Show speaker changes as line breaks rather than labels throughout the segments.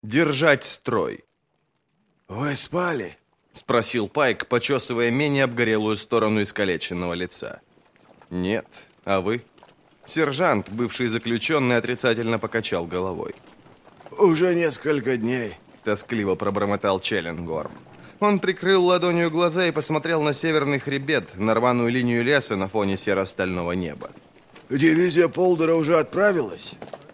Держать строй.
«Вы спали?»
— спросил Пайк, почесывая менее обгорелую сторону искалеченного лица. «Нет. А вы?» Сержант, бывший заключенный, отрицательно покачал головой.
«Уже несколько дней»,
— тоскливо пробормотал Челленгорм. Он прикрыл ладонью глаза и посмотрел на северный хребет, на рваную линию леса на фоне серо-стального неба.
«Дивизия Полдера уже отправилась?»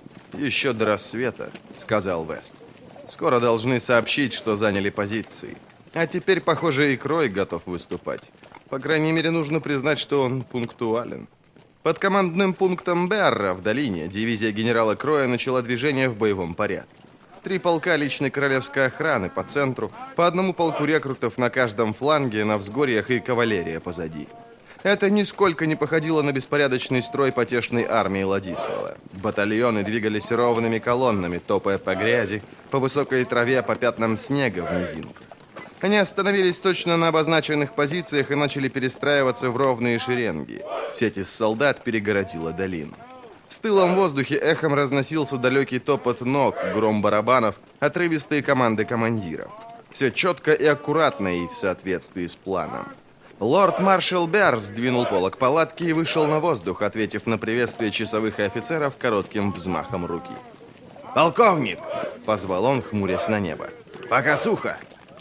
«Еще до рассвета», — сказал Вест. «Скоро должны сообщить, что заняли позиции. А теперь, похоже, и Крой готов выступать. По крайней мере, нужно признать, что он пунктуален». Под командным пунктом Берра в долине дивизия генерала Кроя начала движение в боевом порядке. 3 полка личной королевской охраны по центру, по одному полку рекрутов на каждом фланге, на взгорьях и кавалерия позади. Это нисколько не походило на беспорядочный строй потешной армии Владислава. Батальоны двигались ровными колоннами, топая по грязи, по высокой траве, по пятнам снега в низинках. Они остановились точно на обозначенных позициях и начали перестраиваться в ровные шеренги. Сеть из солдат перегородила долину. В стылом воздухе эхом разносился далекий топот ног, гром барабанов, отрывистые команды командиров. Все четко и аккуратно и в соответствии с планом. Лорд-маршал Берр сдвинул полог палатки и вышел на воздух, ответив на приветствие часовых и офицеров коротким взмахом руки.
«Полковник!»
— позвал он, хмурясь на небо.
«Пока сухо!»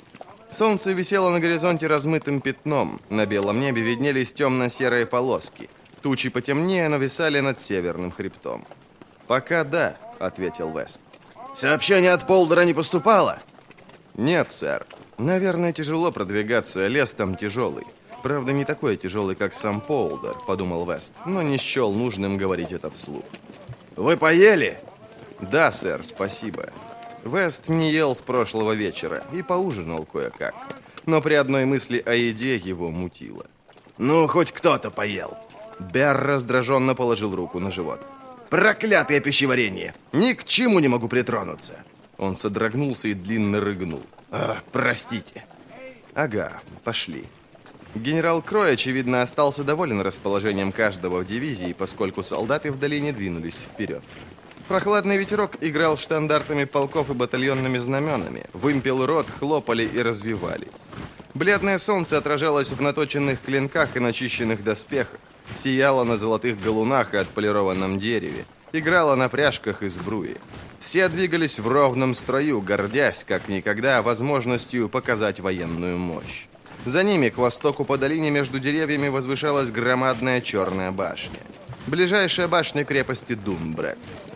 Солнце висело на горизонте размытым пятном. На белом небе виднелись темно-серые полоски. Тучи потемнее нависали над северным хребтом. «Пока да», — ответил Вест.
«Сообщение от Полдера не поступало?»
«Нет, сэр. Наверное, тяжело продвигаться, лес там тяжелый. Правда, не такой тяжелый, как сам Полдер», — подумал Вест, но не счел нужным говорить это вслух.
«Вы поели?»
«Да, сэр, спасибо». Вест не ел с прошлого вечера и поужинал кое-как. Но при одной мысли о еде его мутило.
«Ну, хоть кто-то поел».
Берр раздраженно положил руку на живот.
«Проклятое пищеварение! Ни к чему не могу притронуться!»
Он содрогнулся и длинно рыгнул.
«Простите».
«Ага, пошли». Генерал Крой, очевидно, остался доволен расположением каждого в дивизии, поскольку солдаты в долине двинулись вперед. Прохладный ветерок играл штандартами полков и батальонными знаменами. Вымпел рот, хлопали и развивались. Бледное солнце отражалось в наточенных клинках и начищенных доспехах, сияло на золотых галунах и отполированном дереве, играло на пряжках и сбруе. Все двигались в ровном строю, гордясь, как никогда, возможностью показать военную мощь. За ними, к востоку по долине, между деревьями возвышалась громадная черная башня. Ближайшая башня крепости Думбрек.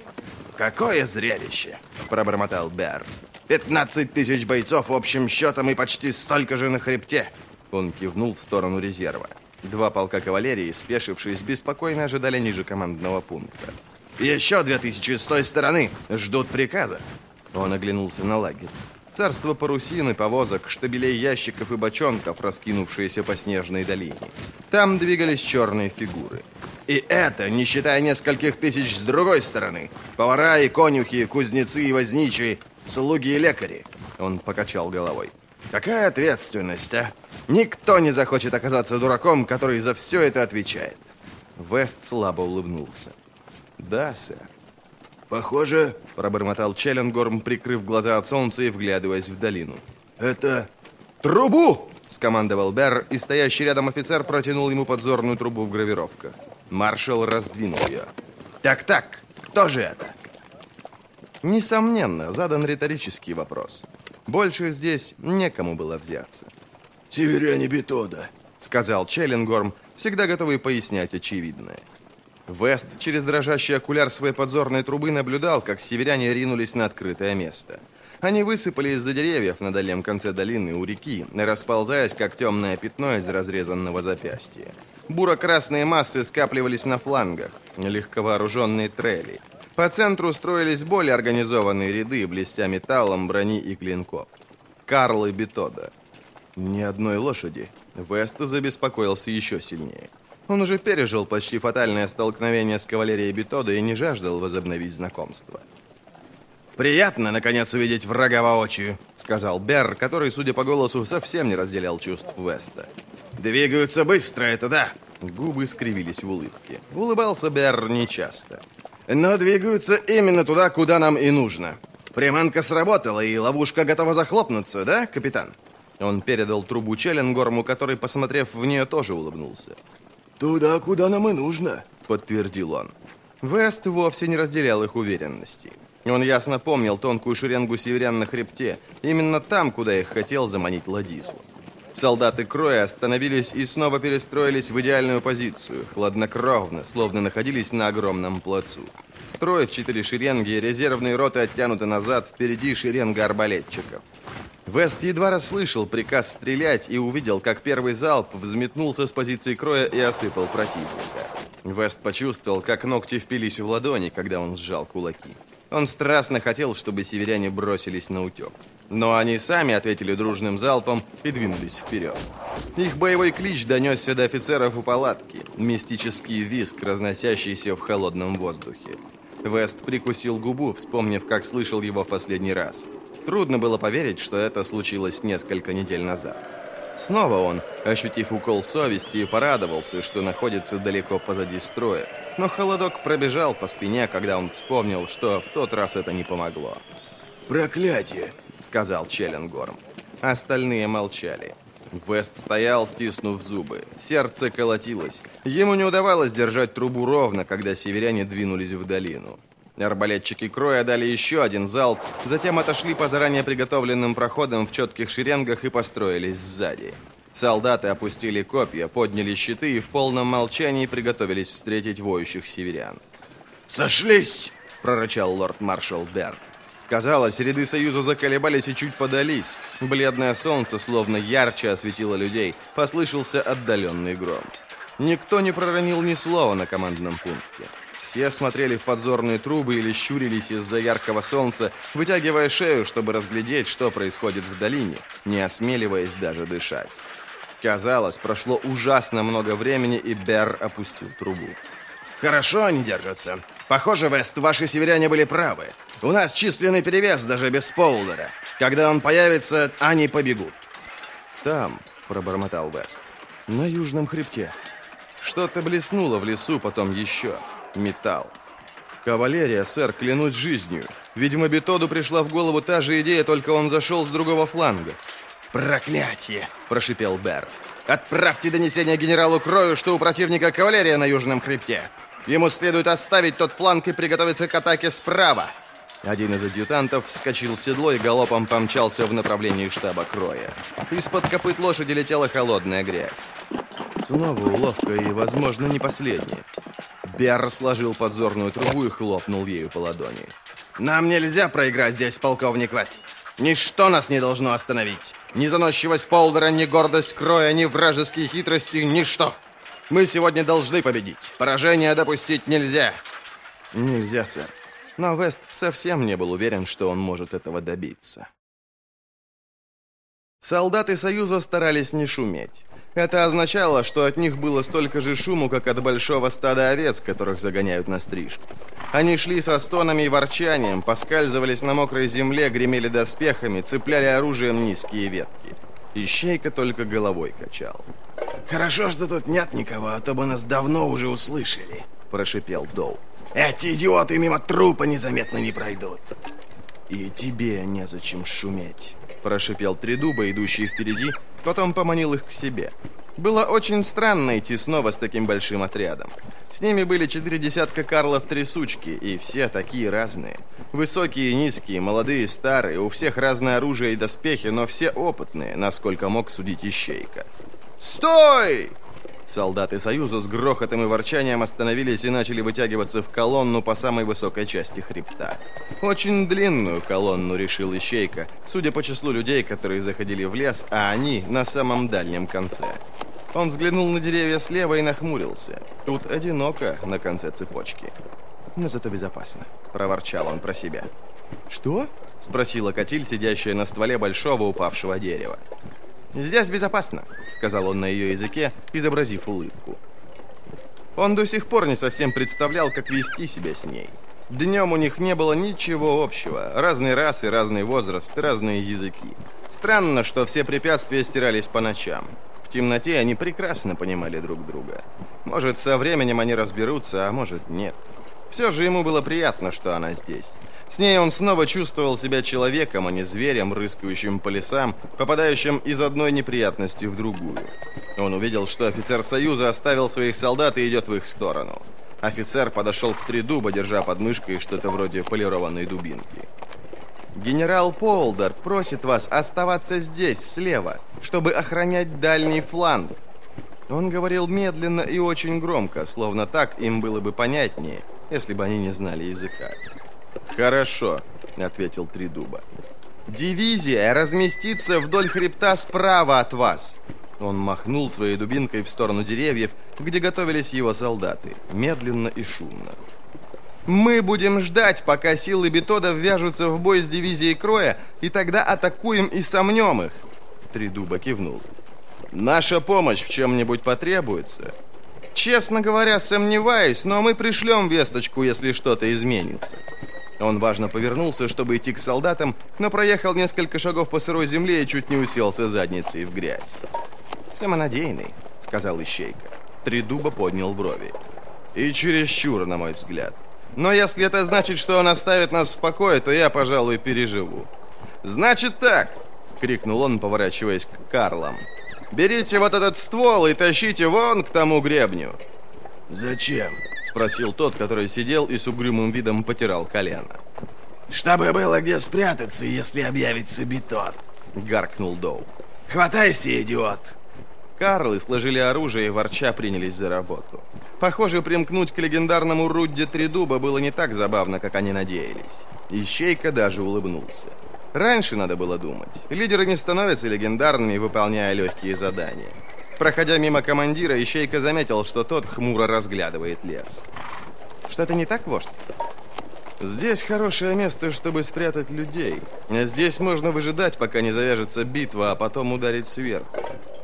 «Какое зрелище!»
— пробормотал Берр.
15 тысяч бойцов общим счетом и почти столько же на хребте!»
Он кивнул в сторону резерва. 2 полка кавалерии, спешившись, беспокойно ожидали ниже командного пункта.
«Еще 2000 с той стороны ждут приказа!»
Он оглянулся на лагерь. Царство парусины, повозок, штабелей ящиков и бочонков, раскинувшиеся по снежной долине. Там двигались черные фигуры.
«И это, не считая нескольких тысяч с другой стороны. Повара и конюхи, кузнецы и возничие, слуги и лекари».
Он покачал головой.
«Какая ответственность, а? Никто не захочет оказаться дураком, который за все это отвечает».
Вест слабо улыбнулся. «Да, сэр».
«Похоже»,
— пробормотал Челленгорм, прикрыв глаза от солнца и вглядываясь в долину.
«Это трубу!»
— скомандовал Берр, и стоящий рядом офицер протянул ему подзорную трубу в гравировках. Маршал раздвинул ее.
«Так, кто же это?»
Несомненно, задан риторический вопрос. Больше здесь некому было взяться.
«Северяне Бетода»,
— сказал Челленгорм, всегда готовый пояснять очевидное. Вест через дрожащий окуляр своей подзорной трубы наблюдал, как северяне ринулись на открытое место. Они высыпали из-за деревьев на дальнем конце долины у реки, расползаясь, как темное пятно из разрезанного запястья. Буро-красные массы скапливались на флангах, легковооруженные трели. По центру строились более организованные ряды, блестя металлом, брони и клинков. Карлы Бетода. Ни одной лошади. Вест забеспокоился еще сильнее. Он уже пережил почти фатальное столкновение с кавалерией Бетода и не жаждал возобновить знакомство.
«Приятно, наконец, увидеть врага воочию»,
— сказал Берр, который, судя по голосу, совсем не разделял чувств Веста.
«Двигаются быстро, это да».
Губы скривились в улыбке. Улыбался Берр нечасто.
«Но двигаются именно туда, куда нам и нужно». Приманка сработала, и ловушка готова захлопнуться, да, капитан?
Он передал трубу Челленгорму, который, посмотрев в нее, тоже улыбнулся.
«Туда, куда нам и нужно»,
— подтвердил он. Вест вовсе не разделял их уверенности. Он ясно помнил тонкую шеренгу северян на хребте, именно там, куда их хотел заманить Ладислав. Солдаты Кроя остановились и снова перестроились в идеальную позицию, хладнокровно, словно находились на огромном плацу. Строй в 4 шеренги, резервные роты оттянуты назад, впереди шеренга арбалетчиков. Вест едва расслышал приказ стрелять и увидел, как первый залп взметнулся с позиции Кроя и осыпал противника. Вест почувствовал, как ногти впились в ладони, когда он сжал кулаки. Он страстно хотел, чтобы северяне бросились на утек. Но они сами ответили дружным залпом и двинулись вперед. Их боевой клич донесся до офицеров у палатки. Мистический визг, разносящийся в холодном воздухе. Вест прикусил губу, вспомнив, как слышал его в последний раз. Трудно было поверить, что это случилось несколько недель назад. Снова он, ощутив укол совести, порадовался, что находится далеко позади строя. Но холодок пробежал по спине, когда он вспомнил, что в тот раз это не помогло.
«Проклятие!»
— сказал Челленгорм. Остальные молчали. Вест стоял, стиснув зубы. Сердце колотилось. Ему не удавалось держать трубу ровно, когда северяне двинулись в долину. Арбалетчики Кроя дали еще один залп, затем отошли по заранее приготовленным проходам в четких шеренгах и построились сзади. Солдаты опустили копья, подняли щиты и в полном молчании приготовились встретить воющих северян.
«Сошлись!»
— прорычал лорд-маршал Берн. Казалось, ряды Союза заколебались и чуть подались. Бледное солнце словно ярче осветило людей. Послышался отдаленный гром. Никто не проронил ни слова на командном пункте. Все смотрели в подзорные трубы или щурились из-за яркого солнца, вытягивая шею, чтобы разглядеть, что происходит в долине, не осмеливаясь даже дышать. Казалось, прошло ужасно много времени, и Берр опустил трубу.
«Хорошо они держатся. Похоже, Вест, ваши северяне были правы. У нас численный перевес даже без Полдера. Когда он появится, они побегут».
«Там», — пробормотал Вест, — «на южном хребте». Что-то блеснуло в лесу, потом еще. Металл. «Кавалерия, сэр, клянусь жизнью. Видимо, Бетоду пришла в голову та же идея, только он зашел с другого фланга».
«Проклятие!» – прошипел Берр.
«Отправьте донесение генералу Крою, что у противника кавалерия на южном хребте. Ему следует оставить тот фланг и приготовиться к атаке справа». Один из адъютантов вскочил в седло и галопом помчался в направлении штаба Кроя. Из-под копыт лошади летела холодная грязь. Снова уловка и, возможно, не последняя. Берр сложил подзорную трубу и хлопнул ею по ладони.
«Нам нельзя проиграть здесь, полковник Вест. Ничто нас не должно остановить. Ни заносчивость Полдера, ни гордость Кроя, ни вражеские хитрости, ничто. Мы сегодня должны победить. Поражения допустить нельзя».
«Нельзя, сэр». Но Вест совсем не был уверен, что он может этого добиться. Солдаты Союза старались не шуметь. Это означало, что от них было столько же шуму, как от большого стада овец, которых загоняют на стрижку. Они шли со стонами и ворчанием, поскальзывались на мокрой земле, гремели доспехами, цепляли оружием низкие ветки. Ищейка только головой качал.
«Хорошо, что тут нет никого, а то бы нас давно уже услышали», –
прошипел Доу.
«Эти идиоты мимо трупа незаметно не пройдут».
«И тебе незачем шуметь», – прошипел Тридуба, идущий впереди, потом поманил их к себе. Было очень странно идти снова с таким большим отрядом. С ними были 4 десятка карлов-трясучки, и все такие разные. Высокие и низкие, молодые и старые, у всех разное оружие и доспехи, но все опытные, насколько мог судить Ищейка. «Стой!» Солдаты Союза с грохотом и ворчанием остановились и начали вытягиваться в колонну по самой высокой части хребта. Очень длинную колонну, решил Ищейка, судя по числу людей, которые заходили в лес, а они на самом дальнем конце. Он взглянул на деревья слева и нахмурился. Тут одиноко на конце цепочки. «Но зато безопасно», — проворчал он про себя. «Что?» — спросила Катиль, сидящая на стволе большого упавшего дерева. «Здесь безопасно», — сказал он на ее языке, изобразив улыбку. Он до сих пор не совсем представлял, как вести себя с ней. Днем у них не было ничего общего. Разные расы, разный возраст, разные языки. Странно, что все препятствия стирались по ночам. В темноте они прекрасно понимали друг друга. Может, со временем они разберутся, а может, нет. Все же ему было приятно, что она здесь. С ней он снова чувствовал себя человеком, а не зверем, рыскающим по лесам, попадающим из одной неприятности в другую. Он увидел, что офицер Союза оставил своих солдат и идет в их сторону. Офицер подошел к Тридуба, держа под мышкой что-то вроде полированной дубинки. «Генерал Полдер просит вас оставаться здесь, слева, чтобы охранять дальний фланг». Он говорил медленно и очень громко, словно так им было бы понятнее, если бы они не знали языка. «Хорошо», — ответил Тридуба. «Дивизия разместится вдоль хребта справа от вас». Он махнул своей дубинкой в сторону деревьев, где готовились его солдаты, медленно и шумно. «Мы будем ждать, пока силы Бетода ввяжутся в бой с дивизией Кроя, и тогда атакуем и сомнем их». Тридуба кивнул. «Наша помощь в чем-нибудь потребуется?» «Честно говоря, сомневаюсь, но мы пришлем весточку, если что-то изменится». Он важно повернулся, чтобы идти к солдатам, но проехал несколько шагов по сырой земле и чуть не уселся задницей в грязь. «Самонадеянный», — сказал Ищейка. Тридуба поднял брови. «И чересчур, на мой взгляд. Но если это значит, что он оставит нас в покое, то я, пожалуй, переживу». «Значит так!» — крикнул он, поворачиваясь к Карлам. «Берите вот этот ствол и тащите вон к тому гребню».
Зачем?
— спросил тот, который сидел и с угрюмым видом потирал колено.
Чтобы было где спрятаться, если объявится Бетод.
Гаркнул Доу.
Хватайся, идиот.
Карлы сложили оружие и ворча принялись за работу. Похоже, примкнуть к легендарному Рудде Тридуба было не так забавно, как они надеялись. Ищейка даже улыбнулся. Раньше надо было думать. Лидеры не становятся легендарными, выполняя легкие задания. Проходя мимо командира, Ищейка заметил, что тот хмуро разглядывает лес. «Что-то не так, вождь?» «Здесь хорошее место, чтобы спрятать людей. Здесь можно выжидать, пока не завяжется битва, а потом ударить сверху».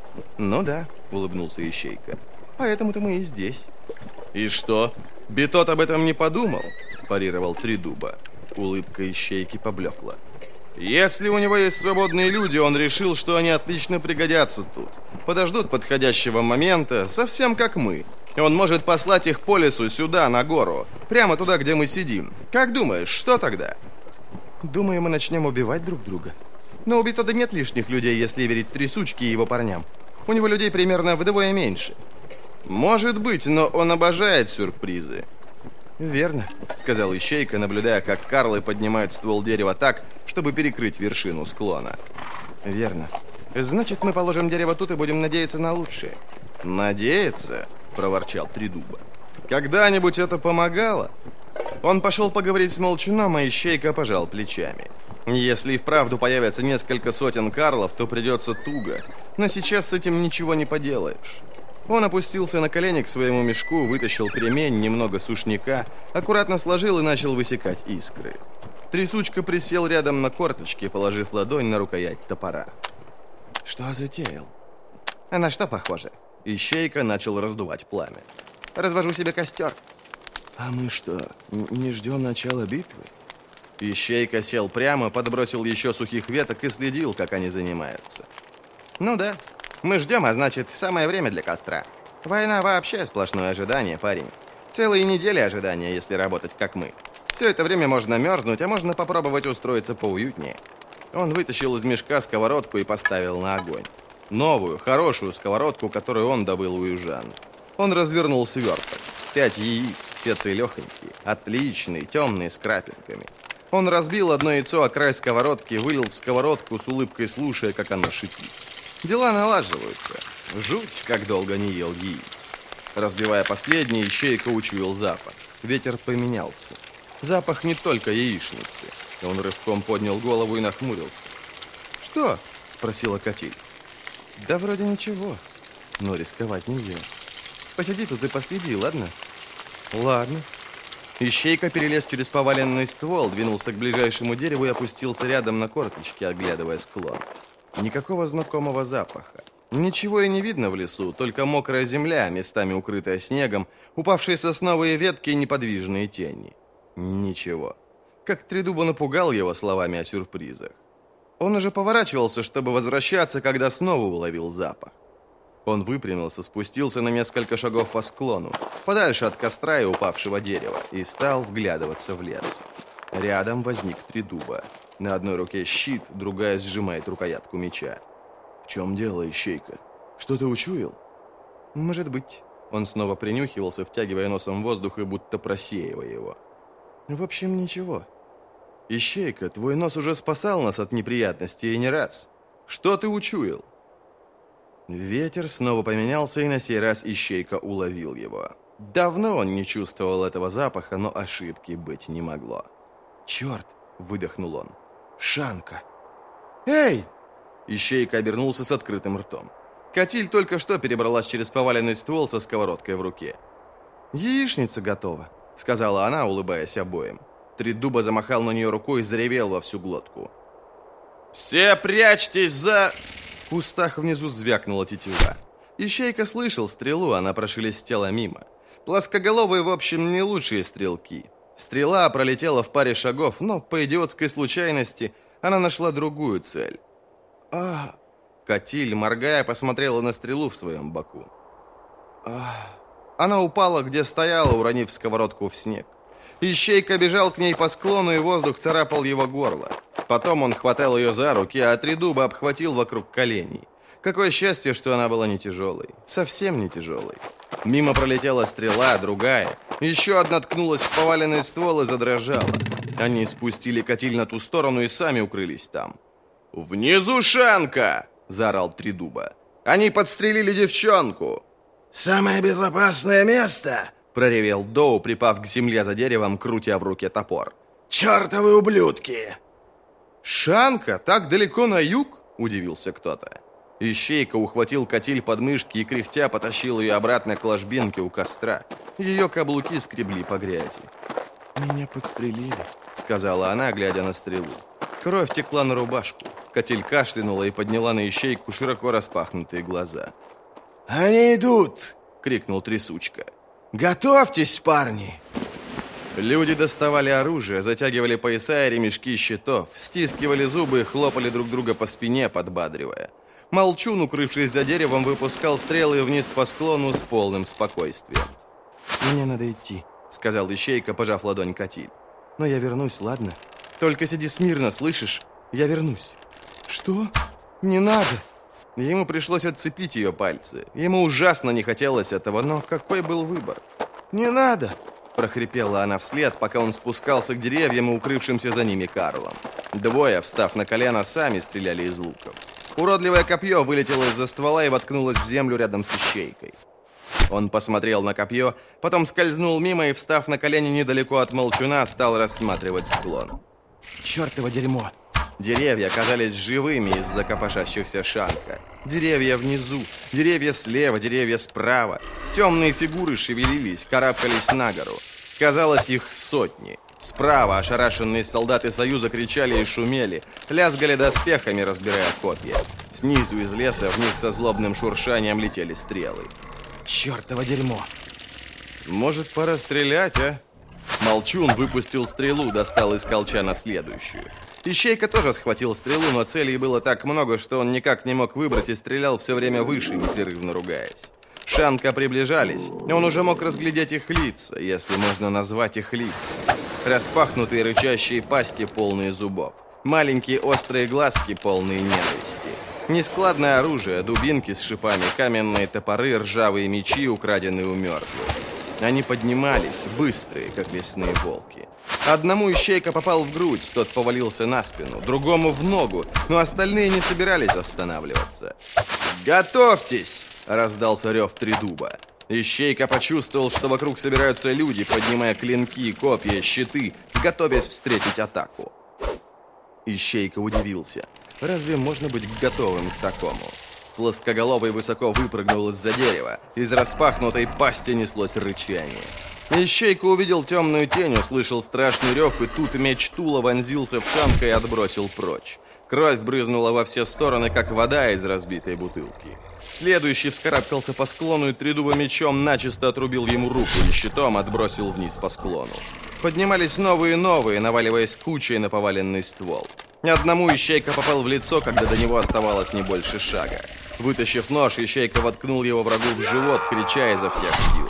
«Ну да», — улыбнулся Ищейка. «Поэтому-то мы и здесь». «И что? Бетод об этом не подумал?» — парировал Тридуба. Улыбка Ищейки поблекла. «Если у него есть свободные люди, он решил, что они отлично пригодятся тут. Подождут подходящего момента, совсем как мы. Он может послать их по лесу сюда, на гору, прямо туда, где мы сидим. Как думаешь, что тогда?» «Думаю, мы начнем убивать друг друга. Но у Бетода нет лишних людей, если верить Трясучке и его парням. У него людей примерно вдвое меньше». «Может быть, но он обожает сюрпризы». «Верно», — сказал Ищейка, наблюдая, как Карлы поднимают ствол дерева так, чтобы перекрыть вершину склона. «Верно. Значит, мы положим дерево тут и будем надеяться на лучшее». «Надеяться?» — проворчал Тридуба. «Когда-нибудь это помогало?» Он пошел поговорить с Молчуном, а Ищейка пожал плечами. «Если и вправду появится несколько сотен Карлов, то придется туго. Но сейчас с этим ничего не поделаешь». Он опустился на колени к своему мешку, вытащил кремень, немного сушняка, аккуратно сложил и начал высекать искры. Трясучка присел рядом на корточки, положив ладонь на рукоять топора. «Что затеял?» «А на что похоже?» Ищейка начал раздувать пламя. «Развожу себе костер».
А мы что, не ждем начала битвы?
Ищейка сел прямо, подбросил еще сухих веток и следил, как они занимаются. «Ну да. Мы ждем, а значит, самое время для костра. Война вообще сплошное ожидание, парень. Целые недели ожидания, если работать как мы. Все это время можно мерзнуть, а можно попробовать устроиться поуютнее». Он вытащил из мешка сковородку и поставил на огонь. Новую, хорошую сковородку, которую он добыл у южан. Он развернул сверток. 5 яиц, все целехонькие, отличные, темные, с крапинками. Он разбил одно яйцо о край сковородки, вылил в сковородку с улыбкой, слушая, как оно шипит. Дела налаживаются. Жуть, как долго не ел яиц. Разбивая последний, Ищейка учуял запах. Ветер поменялся. Запах не только яичницы. Он рывком поднял голову и нахмурился. «Что?» — спросила Катиль. «Да вроде ничего. Но рисковать нельзя. Посиди тут и последи, ладно?» «Ладно». Ищейка перелез через поваленный ствол, двинулся к ближайшему дереву и опустился рядом на корточки, оглядывая склон. Никакого знакомого запаха. Ничего и не видно в лесу, только мокрая земля, местами укрытая снегом, упавшие сосновые ветки и неподвижные тени. Ничего. Как Тридуба напугал его словами о сюрпризах. Он уже поворачивался, чтобы возвращаться, когда снова уловил запах. Он выпрямился, спустился на несколько шагов по склону, подальше от костра и упавшего дерева, и стал вглядываться в лес. Рядом возник Тридуба. На одной руке щит, другая сжимает рукоятку меча.
В чем дело, Ищейка? Что ты учуял?
Может быть. Он снова принюхивался, втягивая носом воздух и будто просеивая его. В общем, ничего. Ищейка, твой нос уже спасал нас от неприятностей и не раз. Что ты учуял? Ветер снова поменялся, и на сей раз Ищейка уловил его. Давно он не чувствовал этого запаха, но ошибки быть не могло. «Черт!» — выдохнул он. «Шанка!» «Эй!» Ищейка обернулся с открытым ртом. Катиль только что перебралась через поваленный ствол со сковородкой в руке. «Яичница готова», — сказала она, улыбаясь обоим. Тридуба замахал на нее рукой и заревел во всю глотку. «Все прячьтесь за...» В кустах внизу звякнула тетива. Ищейка слышал стрелу, она прошелестела мимо. Плоскоголовые, в общем, не лучшие стрелки. Стрела пролетела в паре шагов, но по идиотской случайности она нашла другую цель. Катиль, моргая, посмотрела на стрелу в своем боку. Она упала, где стояла, уронив сковородку в снег. Ищейка бежал к ней по склону, и воздух царапал его горло. Потом он хватал ее за руки, а Тридуба обхватил вокруг коленей. Какое счастье, что она была не тяжелой. Совсем не тяжелой. Мимо пролетела стрела, другая. Еще одна ткнулась в поваленный ствол и задрожала. Они спустили Катиль на ту сторону и сами укрылись там. «Внизу Шанка!» – заорал Тридуба. «Они подстрелили девчонку!»
«Самое безопасное место!»
– проревел Доу, припав к земле за деревом, крутя в руке топор.
«Чертовы ублюдки!»
«Шанка? Так далеко на юг?» – удивился кто-то. Ищейка ухватил Катиль под мышки и, кряхтя, потащил ее обратно к ложбинке у костра. Ее каблуки скребли по грязи. «Меня подстрелили», — сказала она, глядя на стрелу. Кровь текла на рубашку. Катиль кашлянула и подняла на Ищейку широко распахнутые глаза.
«Они идут!»
— крикнул Трясучка.
«Готовьтесь, парни!»
Люди доставали оружие, затягивали пояса и ремешки щитов, стискивали зубы и хлопали друг друга по спине, подбадривая. Молчун, укрывшись за деревом, выпускал стрелы вниз по склону с полным спокойствием. «Мне надо идти», — сказал Ищейка, пожав ладонь Катиль. «Но я вернусь, ладно? Только сиди смирно, слышишь? Я вернусь». «Что? Не надо!» Ему пришлось отцепить ее пальцы. Ему ужасно не хотелось этого, но какой был выбор? «Не надо!» — прохрипела она вслед, пока он спускался к деревьям и укрывшимся за ними Карлом. Двое, встав на колено, сами стреляли из луков. Уродливое копье вылетело из-за ствола и воткнулось в землю рядом с Ищейкой. Он посмотрел на копье, потом скользнул мимо и, встав на колени недалеко от Молчуна, стал рассматривать склон. «Чёртово дерьмо!» Деревья казались живыми из-за копошащихся Шанка. Деревья внизу, деревья слева, деревья справа. Темные фигуры шевелились, карабкались на гору. Казалось, их сотни. Справа ошарашенные солдаты Союза кричали и шумели, лязгали доспехами, разбирая копья. Снизу из леса в них со злобным шуршанием летели стрелы. «Чёртово дерьмо!» «Может, пора стрелять, а?» Молчун выпустил стрелу, достал из колчана следующую. Ищейка тоже схватил стрелу, но целей было так много, что он никак не мог выбрать и стрелял все время выше, непрерывно ругаясь. Шанка приближались, и он уже мог разглядеть их лица, если можно назвать их лицами. Распахнутые рычащие пасти, полные зубов. Маленькие острые глазки, полные ненависти. Нескладное оружие, дубинки с шипами, каменные топоры, ржавые мечи, украденные у мертвых. Они поднимались, быстрые, как лесные волки. Одному Ищейка попал в грудь, тот повалился на спину, другому в ногу, но остальные не собирались останавливаться. «Готовьтесь!» — раздался рев Тридуба. Ищейка почувствовал, что вокруг собираются люди, поднимая клинки, копья, щиты, готовясь встретить атаку. Ищейка удивился. Разве можно быть готовым к такому? Плоскоголовый высоко выпрыгнул из-за дерева. Из распахнутой пасти неслось рычание. Ищейка увидел темную тень, услышал страшный рев, и тут меч Тула вонзился в Шанка и отбросил прочь. Кровь брызнула во все стороны, как вода из разбитой бутылки. Следующий вскарабкался по склону, и Тридуба мечом начисто отрубил ему руку и щитом отбросил вниз по склону. Поднимались новые и новые, наваливаясь кучей на поваленный ствол. Ни одному Ищейка попал в лицо, когда до него оставалось не больше шага. Вытащив нож, Ищейка воткнул его врагу в живот, крича изо всех сил.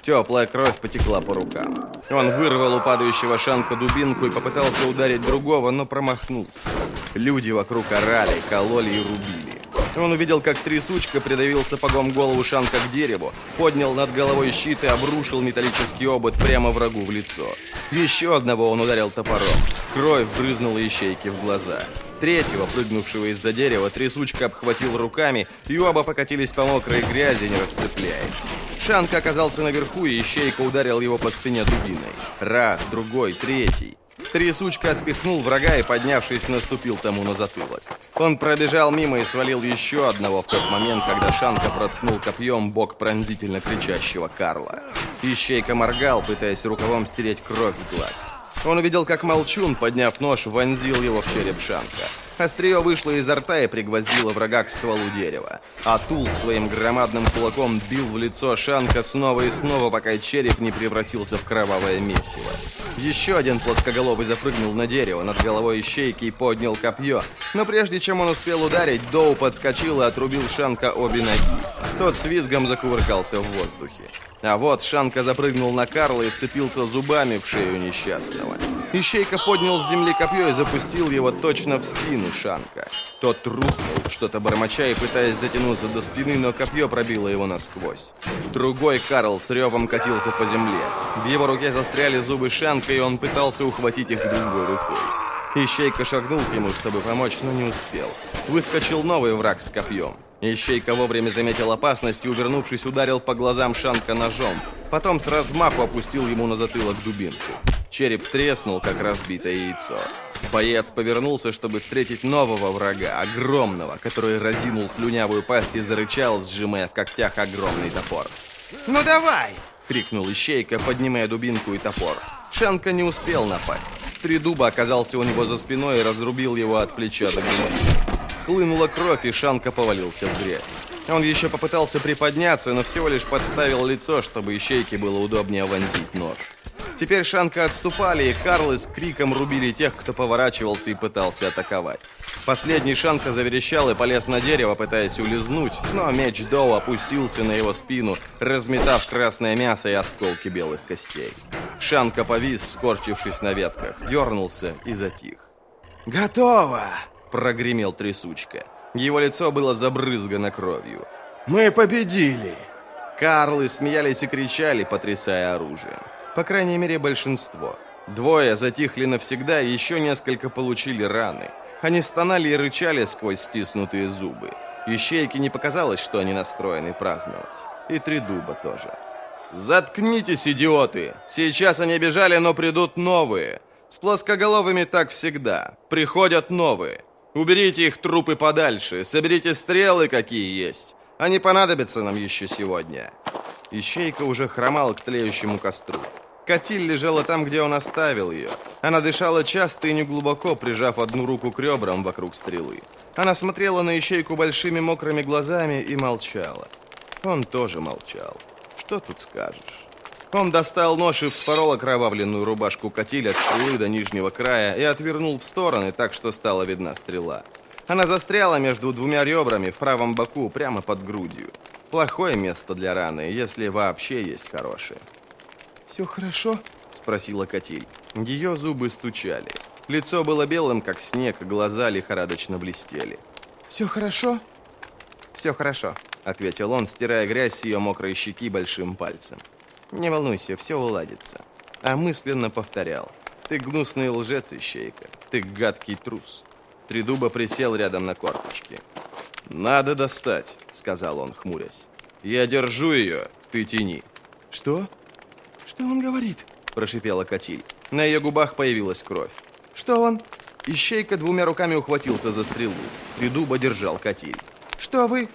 Теплая кровь потекла по рукам. Он вырвал у падающего Шанка дубинку и попытался ударить другого, но промахнулся. Люди вокруг орали, кололи и рубили. Он увидел, как трясучка придавил сапогом голову Шанка к дереву, поднял над головой щит и обрушил металлический обод прямо врагу в лицо. Еще одного он ударил топором. Кровь брызнула ищейке в глаза. Третьего, прыгнувшего из-за дерева, трясучка обхватил руками, и оба покатились по мокрой грязи, не расцепляясь. Шанк оказался наверху, и ищейка ударил его по спине дубиной. Раз, другой, третий. Трясучка отпихнул врага и, поднявшись, наступил тому на затылок. Он пробежал мимо и свалил еще одного в тот момент, когда Шанка проткнул копьем бок пронзительно кричащего Карла. Ищейка моргал, пытаясь рукавом стереть кровь с глаз. Он увидел, как Молчун, подняв нож, вонзил его в череп Шанка. Острие вышло изо рта и пригвоздило врага к стволу дерева. А Тул своим громадным кулаком бил в лицо Шанка снова и снова, пока череп не превратился в кровавое месиво. Еще один плоскоголовый запрыгнул на дерево над головой ищейки и поднял копье. Но прежде чем он успел ударить, Доу подскочил и отрубил Шанка обе ноги. Тот с визгом закувыркался в воздухе. А вот Шанка запрыгнул на Карла и вцепился зубами в шею несчастного. Ищейка поднял с земли копье и запустил его точно в спину Шанка. Тот рухнул, что-то бормоча и пытаясь дотянуться до спины, но копье пробило его насквозь. Другой Карл с ревом катился по земле. В его руке застряли зубы Шанка, и он пытался ухватить их другой рукой. Ищейка шагнул к нему, чтобы помочь, но не успел. Выскочил новый враг с копьем. Ищейка вовремя заметил опасность и, увернувшись, ударил по глазам Шанка ножом. Потом с размаху опустил ему на затылок дубинку. Череп треснул, как разбитое яйцо. Боец повернулся, чтобы встретить нового врага, огромного, который разинул слюнявую пасть и зарычал, сжимая в когтях огромный топор.
«Ну давай!»
— крикнул Ищейка, поднимая дубинку и топор. Шанка не успел напасть. Тридуба оказался у него за спиной и разрубил его от плеча до груди. Хлынула кровь, и Шанка повалился в грязь. Он еще попытался приподняться, но всего лишь подставил лицо, чтобы Ищейке было удобнее вонзить нож. Теперь Шанка отступали, и Карлы с криком рубили тех, кто поворачивался и пытался атаковать. Последний Шанка заверещал и полез на дерево, пытаясь улизнуть, но меч Доу опустился на его спину, разметав красное мясо и осколки белых костей. Шанка повис, скорчившись на ветках, дернулся и затих.
«Готово!»
— прогремел трясучка. Его лицо было забрызгано кровью.
«Мы победили!»
Карлы смеялись и кричали, потрясая оружием. По крайней мере, большинство. Двое затихли навсегда, и еще несколько получили раны. Они стонали и рычали сквозь стиснутые зубы. Ищейке не показалось, что они настроены праздновать. И Тридуба тоже. «Заткнитесь, идиоты! Сейчас они бежали, но придут новые. С плоскоголовыми так всегда. Приходят новые. Уберите их трупы подальше, соберите стрелы, какие есть. Они понадобятся нам еще сегодня». Ищейка уже хромал к тлеющему костру. Катиль лежала там, где он оставил ее. Она дышала часто и неглубоко, прижав одну руку к ребрам вокруг стрелы. Она смотрела на Ищейку большими мокрыми глазами и молчала. Он тоже молчал. Что тут скажешь? Он достал нож и вспорол окровавленную рубашку Катиль от стрелы до нижнего края и отвернул в стороны, так что стала видна стрела. Она застряла между двумя ребрами в правом боку, прямо под грудью. Плохое место для раны, если вообще есть хорошее. «Все хорошо?» – спросила Катиль. Ее зубы стучали. Лицо было белым, как снег, глаза лихорадочно блестели. «Все хорошо?» «Все хорошо», – ответил он, стирая грязь с ее мокрой щеки большим пальцем. «Не волнуйся, все уладится». А мысленно повторял. «Ты гнусный лжец, Ищейка. Ты гадкий трус». Тридуба присел рядом на корточки. «Надо достать», — сказал он, хмурясь. «Я держу ее, ты тяни». «Что? Что он говорит?» — прошипела Катиль. На ее губах появилась кровь. «Что он?» Ищейка двумя руками ухватился за стрелу. Тридуба держал Катиль. «Что вы?»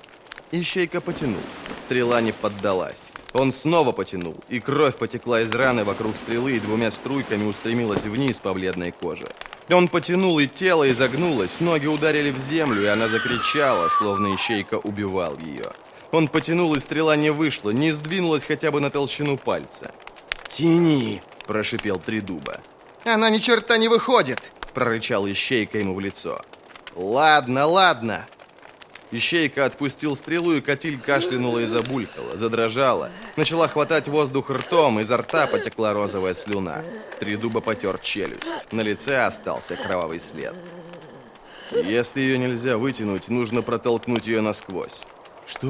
Ищейка потянул. Стрела не поддалась. Он снова потянул, и кровь потекла из раны вокруг стрелы и двумя струйками устремилась вниз по бледной коже. Он потянул, и тело изогнулось, ноги ударили в землю, и она закричала, словно Ищейка убивал ее. Он потянул, и стрела не вышла, не сдвинулась хотя бы на толщину пальца.
«Тяни!»
– прошипел Тридуба.
«Она ни черта не выходит!»
– прорычал Ищейка ему в лицо. «Ладно, ладно!» Ищейка отпустил стрелу, и Катиль кашлянула и забулькала, задрожала. Начала хватать воздух ртом, изо рта потекла розовая слюна. Тридуба потер челюсть. На лице остался кровавый след. Если ее нельзя вытянуть, нужно протолкнуть ее насквозь. «Что?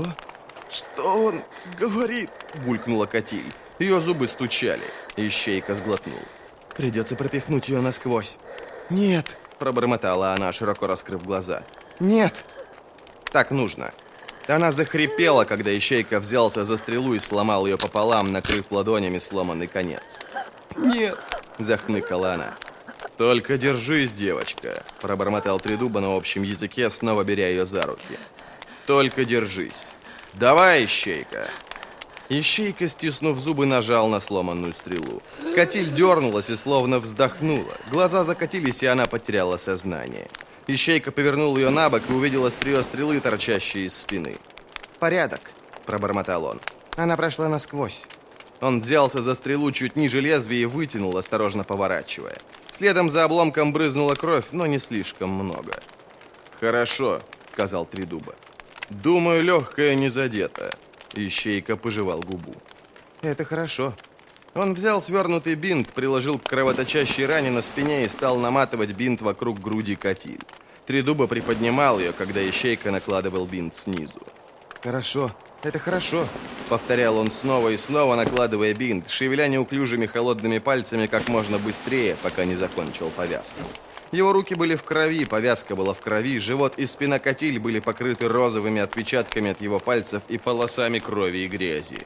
Что он говорит?» – булькнула Катиль. Ее зубы стучали. Ищейка сглотнул. «Придется пропихнуть ее насквозь». «Нет!» – пробормотала она, широко раскрыв глаза. «Нет!» «Так нужно». Она захрипела, когда Ищейка взялся за стрелу и сломал ее пополам, накрыв ладонями сломанный конец. «Нет!» – захныкала она. «Только держись, девочка», – пробормотал Тридуба на общем языке, снова беря ее за руки. «Только держись. Давай, Ищейка». Ищейка, стиснув зубы, нажал на сломанную стрелу. Катиль дернулась и словно вздохнула. Глаза закатились, и она потеряла сознание. Ищейка повернул ее на бок и увидел острие стрелы, торчащие из спины. «Порядок», – пробормотал он. «Она прошла насквозь». Он взялся за стрелу чуть ниже лезвия и вытянул, осторожно поворачивая. Следом за обломком брызнула кровь, но не слишком много. «Хорошо», – сказал Тридуба. «Думаю, легкая не задета». Ищейка пожевал губу. «Это хорошо». Он взял свернутый бинт, приложил к кровоточащей ране на спине и стал наматывать бинт вокруг груди Катиль. Тридуба приподнимал ее, когда Ищейка накладывал бинт снизу. «Хорошо, это хорошо», — повторял он снова и снова, накладывая бинт, шевеля неуклюжими холодными пальцами как можно быстрее, пока не закончил повязку. Его руки были в крови, повязка была в крови, живот и спина Катиль были покрыты розовыми отпечатками от его пальцев и полосами крови и грязи.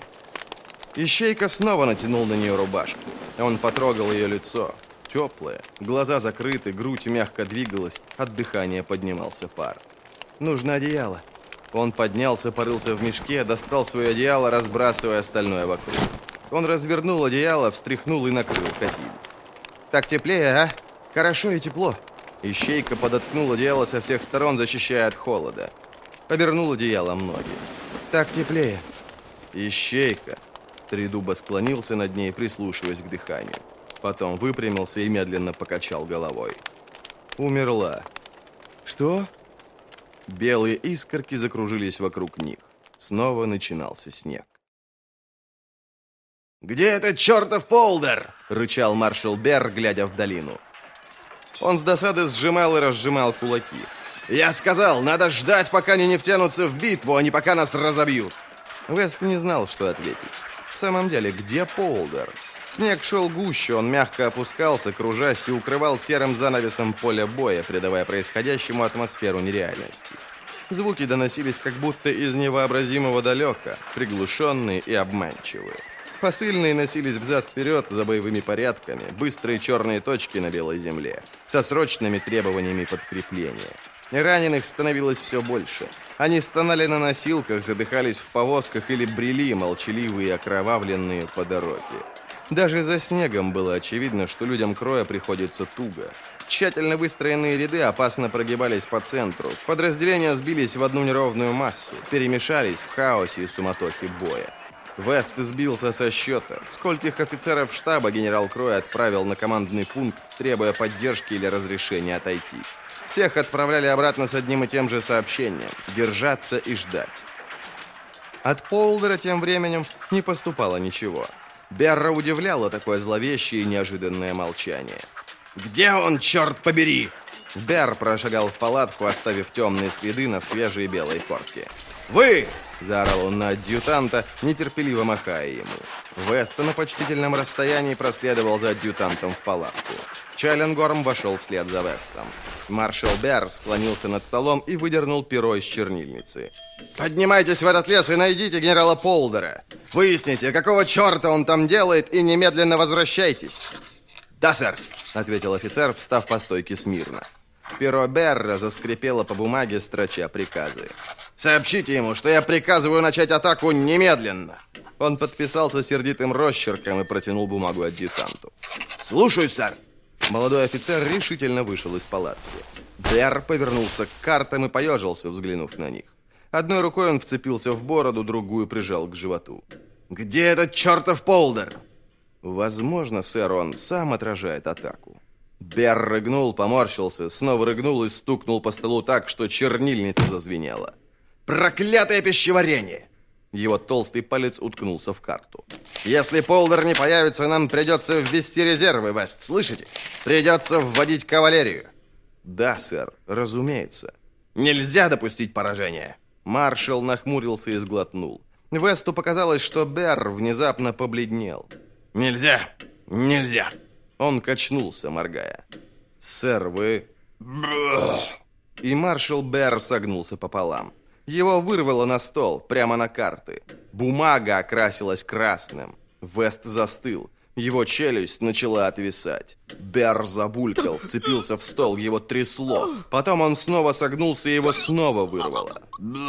Ищейка снова натянул на нее рубашку. Он потрогал ее лицо. Теплое, глаза закрыты, грудь мягко двигалась, от дыхания поднимался пар. «Нужно одеяло». Он поднялся, порылся в мешке, достал свое одеяло, разбрасывая остальное вокруг. Он развернул одеяло, встряхнул и накрыл Катиль. «Так теплее, а? Хорошо и тепло». Ищейка подоткнул одеяло со всех сторон, защищая от холода. Обернул одеялом ноги. «Так теплее». «Ищейка». Тридуба склонился над ней, прислушиваясь к дыханию. Потом выпрямился и медленно покачал головой. «Умерла». «Что?» Белые искорки закружились вокруг них. Снова начинался снег.
«Где этот чертов полдер?»
— рычал маршал Берр, глядя в долину. Он с досады сжимал и разжимал кулаки.
«Я сказал, надо ждать, пока они не втянутся в битву, а не пока нас разобьют».
Вест не знал, что ответить. В самом деле, где полдер? Снег шел гуще, он мягко опускался, кружась, и укрывал серым занавесом поле боя, придавая происходящему атмосферу нереальности. Звуки доносились как будто из невообразимого далека, приглушенные и обманчивые. Посыльные носились взад-вперед за боевыми порядками, быстрые черные точки на белой земле, со срочными требованиями подкрепления. Раненых становилось все больше. Они стонали на носилках, задыхались в повозках или брели, молчаливые и окровавленные, по дороге. Даже за снегом было очевидно, что людям Кроя приходится туго. Тщательно выстроенные ряды опасно прогибались по центру. Подразделения сбились в одну неровную массу, перемешались в хаосе и суматохе боя. Вест сбился со счета. Скольких офицеров штаба генерал Крой отправил на командный пункт, требуя поддержки или разрешения отойти. Всех отправляли обратно с одним и тем же сообщением – держаться и ждать. От Полдера тем временем не поступало ничего. Берра удивляло такое зловещее и неожиданное молчание.
«Где он, черт побери?»
Берр прошагал в палатку, оставив темные следы на свежей белой куртке.
«Вы!»
– заорал он на адъютанта, нетерпеливо махая ему. Вест на почтительном расстоянии проследовал за адъютантом в палатку. Челленгорм вошел вслед за Вестом. Маршал Берр склонился над столом и выдернул перо из чернильницы.
«Поднимайтесь в этот лес и найдите генерала Полдера. Выясните, какого черта он там делает, и немедленно возвращайтесь». «Да, сэр»,
— ответил офицер, встав по стойке смирно. Перо Берра заскрипело по бумаге, строча приказы.
«Сообщите ему, что я приказываю начать атаку немедленно».
Он подписался сердитым росчерком и протянул бумагу адъютанту.
«Слушаюсь, сэр».
Молодой офицер решительно вышел из палатки. Берр повернулся к картам и поежился, взглянув на них. Одной рукой он вцепился в бороду, другую прижал к животу.
«Где этот чертов Полдер?»
Возможно, сэр, он сам отражает атаку. Берр рыгнул, поморщился, снова рыгнул и стукнул по столу так, что чернильница зазвенела.
Проклятое пищеварение! Его толстый палец уткнулся в карту. Если Полдер не появится, нам придется ввести резервы, Вест, слышите? Придется вводить кавалерию.
Да, сэр, разумеется.
Нельзя допустить поражения.
Маршал нахмурился и сглотнул. Весту показалось, что Берр внезапно побледнел.
Нельзя, нельзя.
Он качнулся, моргая. Сэр, вы... И маршал Берр согнулся пополам. Его вырвало на стол, прямо на карты. Бумага окрасилась красным. Вест застыл. Его челюсть начала отвисать. Берр забулькал, вцепился в стол, его трясло. Потом он снова согнулся, и его снова вырвало.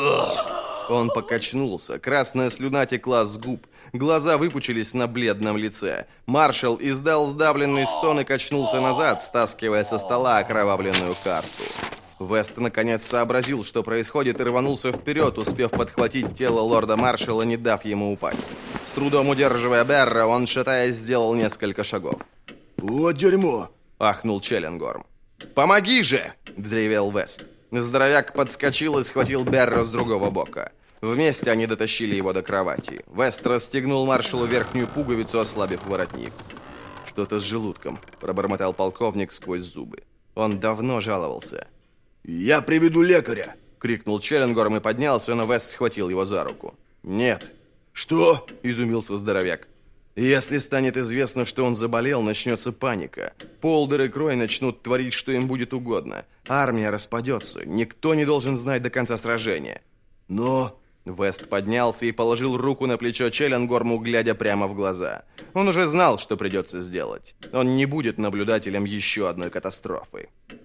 Он покачнулся, красная слюна текла с губ. Глаза выпучились на бледном лице. Маршал издал сдавленный стон и качнулся назад, стаскивая со стола окровавленную карту. Вест наконец сообразил, что происходит, и рванулся вперед, успев подхватить тело лорда-маршала, не дав ему упасть. С трудом удерживая Берра, он, шатаясь, сделал несколько шагов.
«Вот дерьмо!»
— ахнул Челленгорм. «Помоги же!» — взревел Вест. Здоровяк подскочил и схватил Берра с другого бока. Вместе они дотащили его до кровати. Вест расстегнул маршалу верхнюю пуговицу, ослабив воротник. «Что-то с желудком», — пробормотал полковник сквозь зубы. Он давно жаловался.
«Я приведу лекаря!»
— крикнул Челленгорм и поднялся, но Вест схватил его за руку. «Нет».
«Что?»
— изумился здоровяк. «Если станет известно, что он заболел, начнется паника. Полдер и Крой начнут творить, что им будет угодно. Армия распадется. Никто не должен знать до конца сражения».
«Но...»
Вест поднялся и положил руку на плечо Челленгорму, глядя прямо в глаза. Он уже знал, что придется сделать. Он не будет наблюдателем еще одной катастрофы.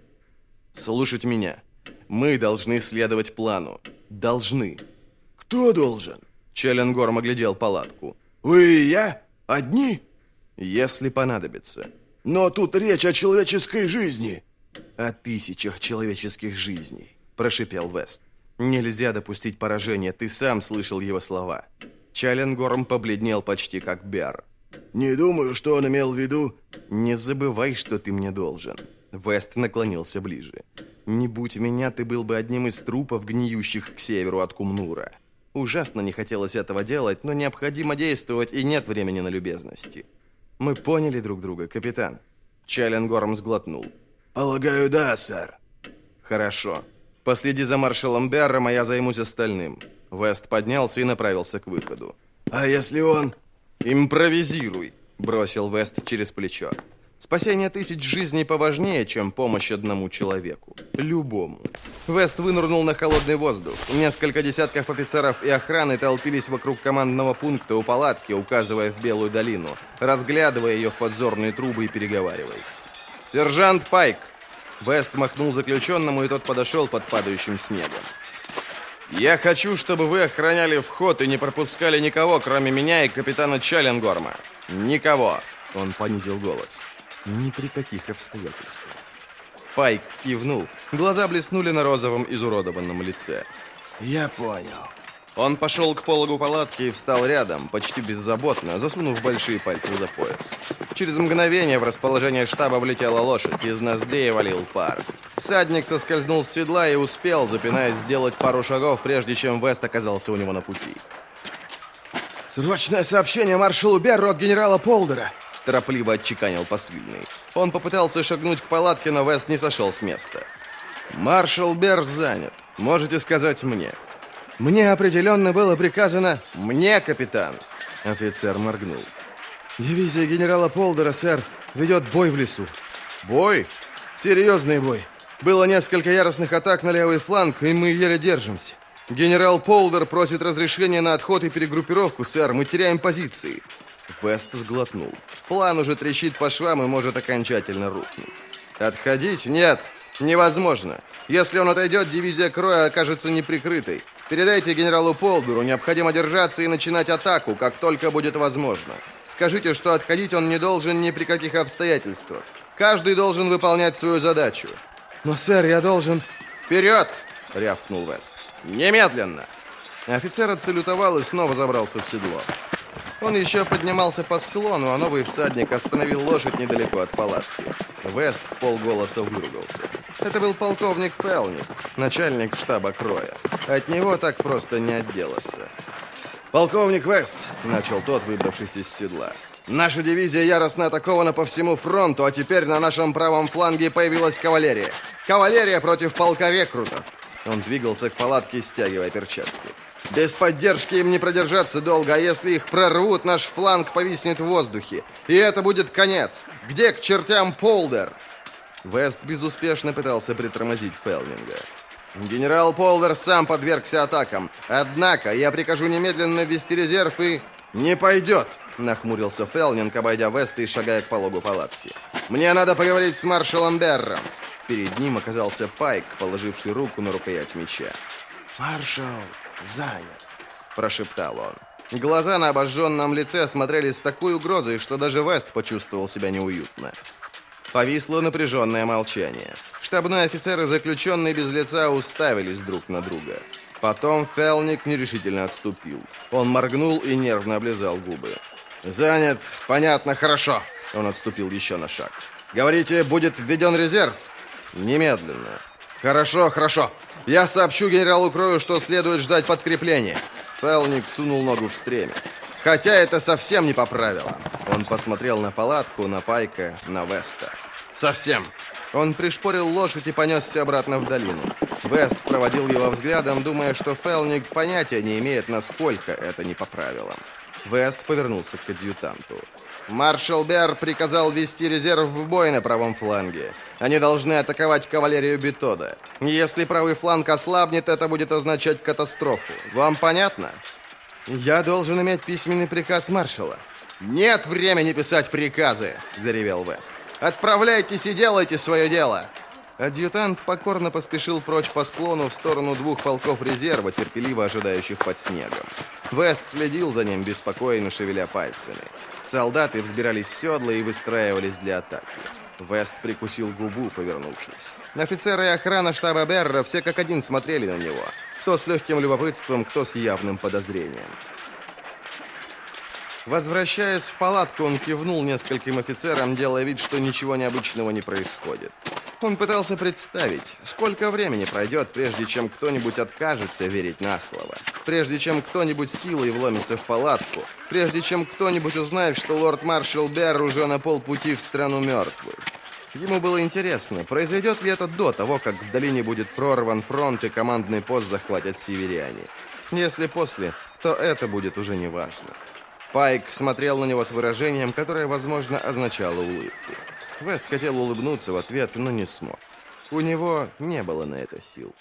«Слушать меня. Мы должны следовать плану. Должны».
«Кто должен?»
Челленгорм оглядел палатку.
«Вы и я? Одни?»
«Если понадобится».
«Но тут речь о человеческой жизни».
«О тысячах человеческих жизней», – прошипел Вест. «Нельзя допустить поражения, ты сам слышал его слова». Челленгорм побледнел почти как Берр.
«Не думаю, что он имел в виду...»
«Не забывай, что ты мне должен». Вест наклонился ближе. «Не будь меня, ты был бы одним из трупов, гниющих к северу от Кумнура». Ужасно не хотелось этого делать, но необходимо действовать, и нет времени на любезности. «Мы поняли друг друга, капитан». Челленгорм сглотнул.
«Полагаю, да, сэр».
«Хорошо. Последи за маршалом Берром, а я займусь остальным». Вест поднялся и направился к выходу.
«А если он...»
«Импровизируй», – бросил Вест через плечо. «Спасение тысяч жизней поважнее, чем помощь одному человеку. Любому». Вест вынырнул на холодный воздух. Несколько десятков офицеров и охраны толпились вокруг командного пункта у палатки, указывая в Белую долину, разглядывая ее в подзорные трубы и переговариваясь. «Сержант Пайк!» Вест махнул заключенному, и тот подошел под падающим снегом. «Я хочу, чтобы вы охраняли вход и не пропускали никого, кроме меня и капитана Челленгорма. Никого!» Он понизил голос. «Ни при каких обстоятельствах». Пайк кивнул. Глаза блеснули на розовом изуродованном лице.
«Я понял».
Он пошел к пологу палатки и встал рядом, почти беззаботно, засунув большие пальцы за пояс. Через мгновение в расположение штаба влетела лошадь, из ноздрей валил пар. Всадник соскользнул с седла и успел, запинаясь, сделать пару шагов, прежде чем Вест оказался у него на пути.
«Срочное сообщение маршалу Берру от генерала Полдера!»
Торопливо отчеканил посыльный. Он попытался шагнуть к палатке, но Вест не сошел с места. «Маршал Берр занят. Можете сказать мне». «Мне определенно было приказано...» «Мне, капитан!» Офицер моргнул.
«Дивизия генерала Полдера, сэр, ведет бой в лесу».
«Бой?»
«Серьезный бой. Было несколько яростных атак на левый фланг, и мы еле держимся. Генерал Полдер просит разрешения на отход и перегруппировку, сэр. Мы теряем позиции».
Вест сглотнул. План уже трещит по швам и может окончательно рухнуть. «Отходить? Нет, невозможно. Если он отойдет, дивизия Кроя окажется неприкрытой. Передайте генералу Полдеру, необходимо держаться и начинать атаку, как только будет возможно. Скажите, что отходить он не должен ни при каких обстоятельствах. Каждый должен выполнять свою задачу».
«Но, сэр, я должен...»
«Вперед!» — рявкнул Вест. «Немедленно!» Офицер отсалютовал и снова забрался в седло. Он еще поднимался по склону, а новый всадник остановил лошадь недалеко от палатки. Вест вполголоса выругался. Это был полковник Фелник, начальник штаба Кроя. От него так просто не отделаться.
«Полковник Вест», — начал тот, выбравшись из седла. «Наша дивизия яростно атакована по всему фронту, а теперь на нашем правом фланге появилась кавалерия. Кавалерия против полка рекрутов». Он двигался к палатке, стягивая перчатки. «Без поддержки им не продержаться долго, а если их прорвут, наш фланг повиснет в воздухе. И это будет конец. Где к чертям Полдер?»
Вест безуспешно пытался притормозить Фелнинга.
«Генерал Полдер сам подвергся атакам. Однако я прикажу немедленно ввести резерв и...» «Не пойдет!» — нахмурился Фелнинг, обойдя Веста и шагая к пологу палатки. «Мне надо поговорить с маршалом Берром».
Перед ним оказался Пайк, положивший руку на рукоять меча.
«Маршал занят»,
— прошептал он. Глаза на обожженном лице смотрели с такой угрозой, что даже Вест почувствовал себя неуютно. Повисло напряженное молчание. Штабной офицер и заключенный без лица уставились друг на друга. Потом Фелник нерешительно отступил. Он моргнул и нервно облизал губы.
«Занят. Понятно, хорошо». Он отступил еще на шаг. «Говорите, будет введен резерв?»
«Немедленно».
«Хорошо, хорошо. Я сообщу генералу Крою, что следует ждать подкрепления».
Фелник сунул ногу в стремя.
«Хотя это совсем не по правилам».
Он посмотрел на палатку, на Пайка, на Веста.
«Совсем».
Он пришпорил лошадь и понесся обратно в долину. Вест проводил его взглядом, думая, что Фелник понятия не имеет, насколько это не по правилам. Вест повернулся к адъютанту.
«Маршал Берр приказал ввести резерв в бой на правом фланге. Они должны атаковать кавалерию Бетода. Если правый фланг ослабнет, это будет означать катастрофу. Вам понятно?»
«Я должен иметь письменный приказ маршала».
«Нет времени писать приказы!» – заревел Вест. «Отправляйтесь и делайте свое дело!»
Адъютант покорно поспешил прочь по склону в сторону двух полков резерва, терпеливо ожидающих под снегом. Вест следил за ним, беспокойно шевеля пальцами. Солдаты взбирались в седла и выстраивались для атаки. Вест прикусил губу, повернувшись. Офицеры и охрана штаба Берра все как один смотрели на него. Кто с легким любопытством, кто с явным подозрением. Возвращаясь в палатку, он кивнул нескольким офицерам, делая вид, что ничего необычного не происходит. Он пытался представить, сколько времени пройдет, прежде чем кто-нибудь откажется верить на слово, прежде чем кто-нибудь силой вломится в палатку, прежде чем кто-нибудь узнает, что лорд-маршал Берр уже на полпути в страну мертвых. Ему было интересно, произойдет ли это до того, как в долине будет прорван фронт и командный пост захватят северяне. Если после, то это будет уже неважно. Пайк смотрел на него с выражением, которое, возможно, означало улыбку. Вест хотел улыбнуться в ответ, но не смог. У него не было на это сил.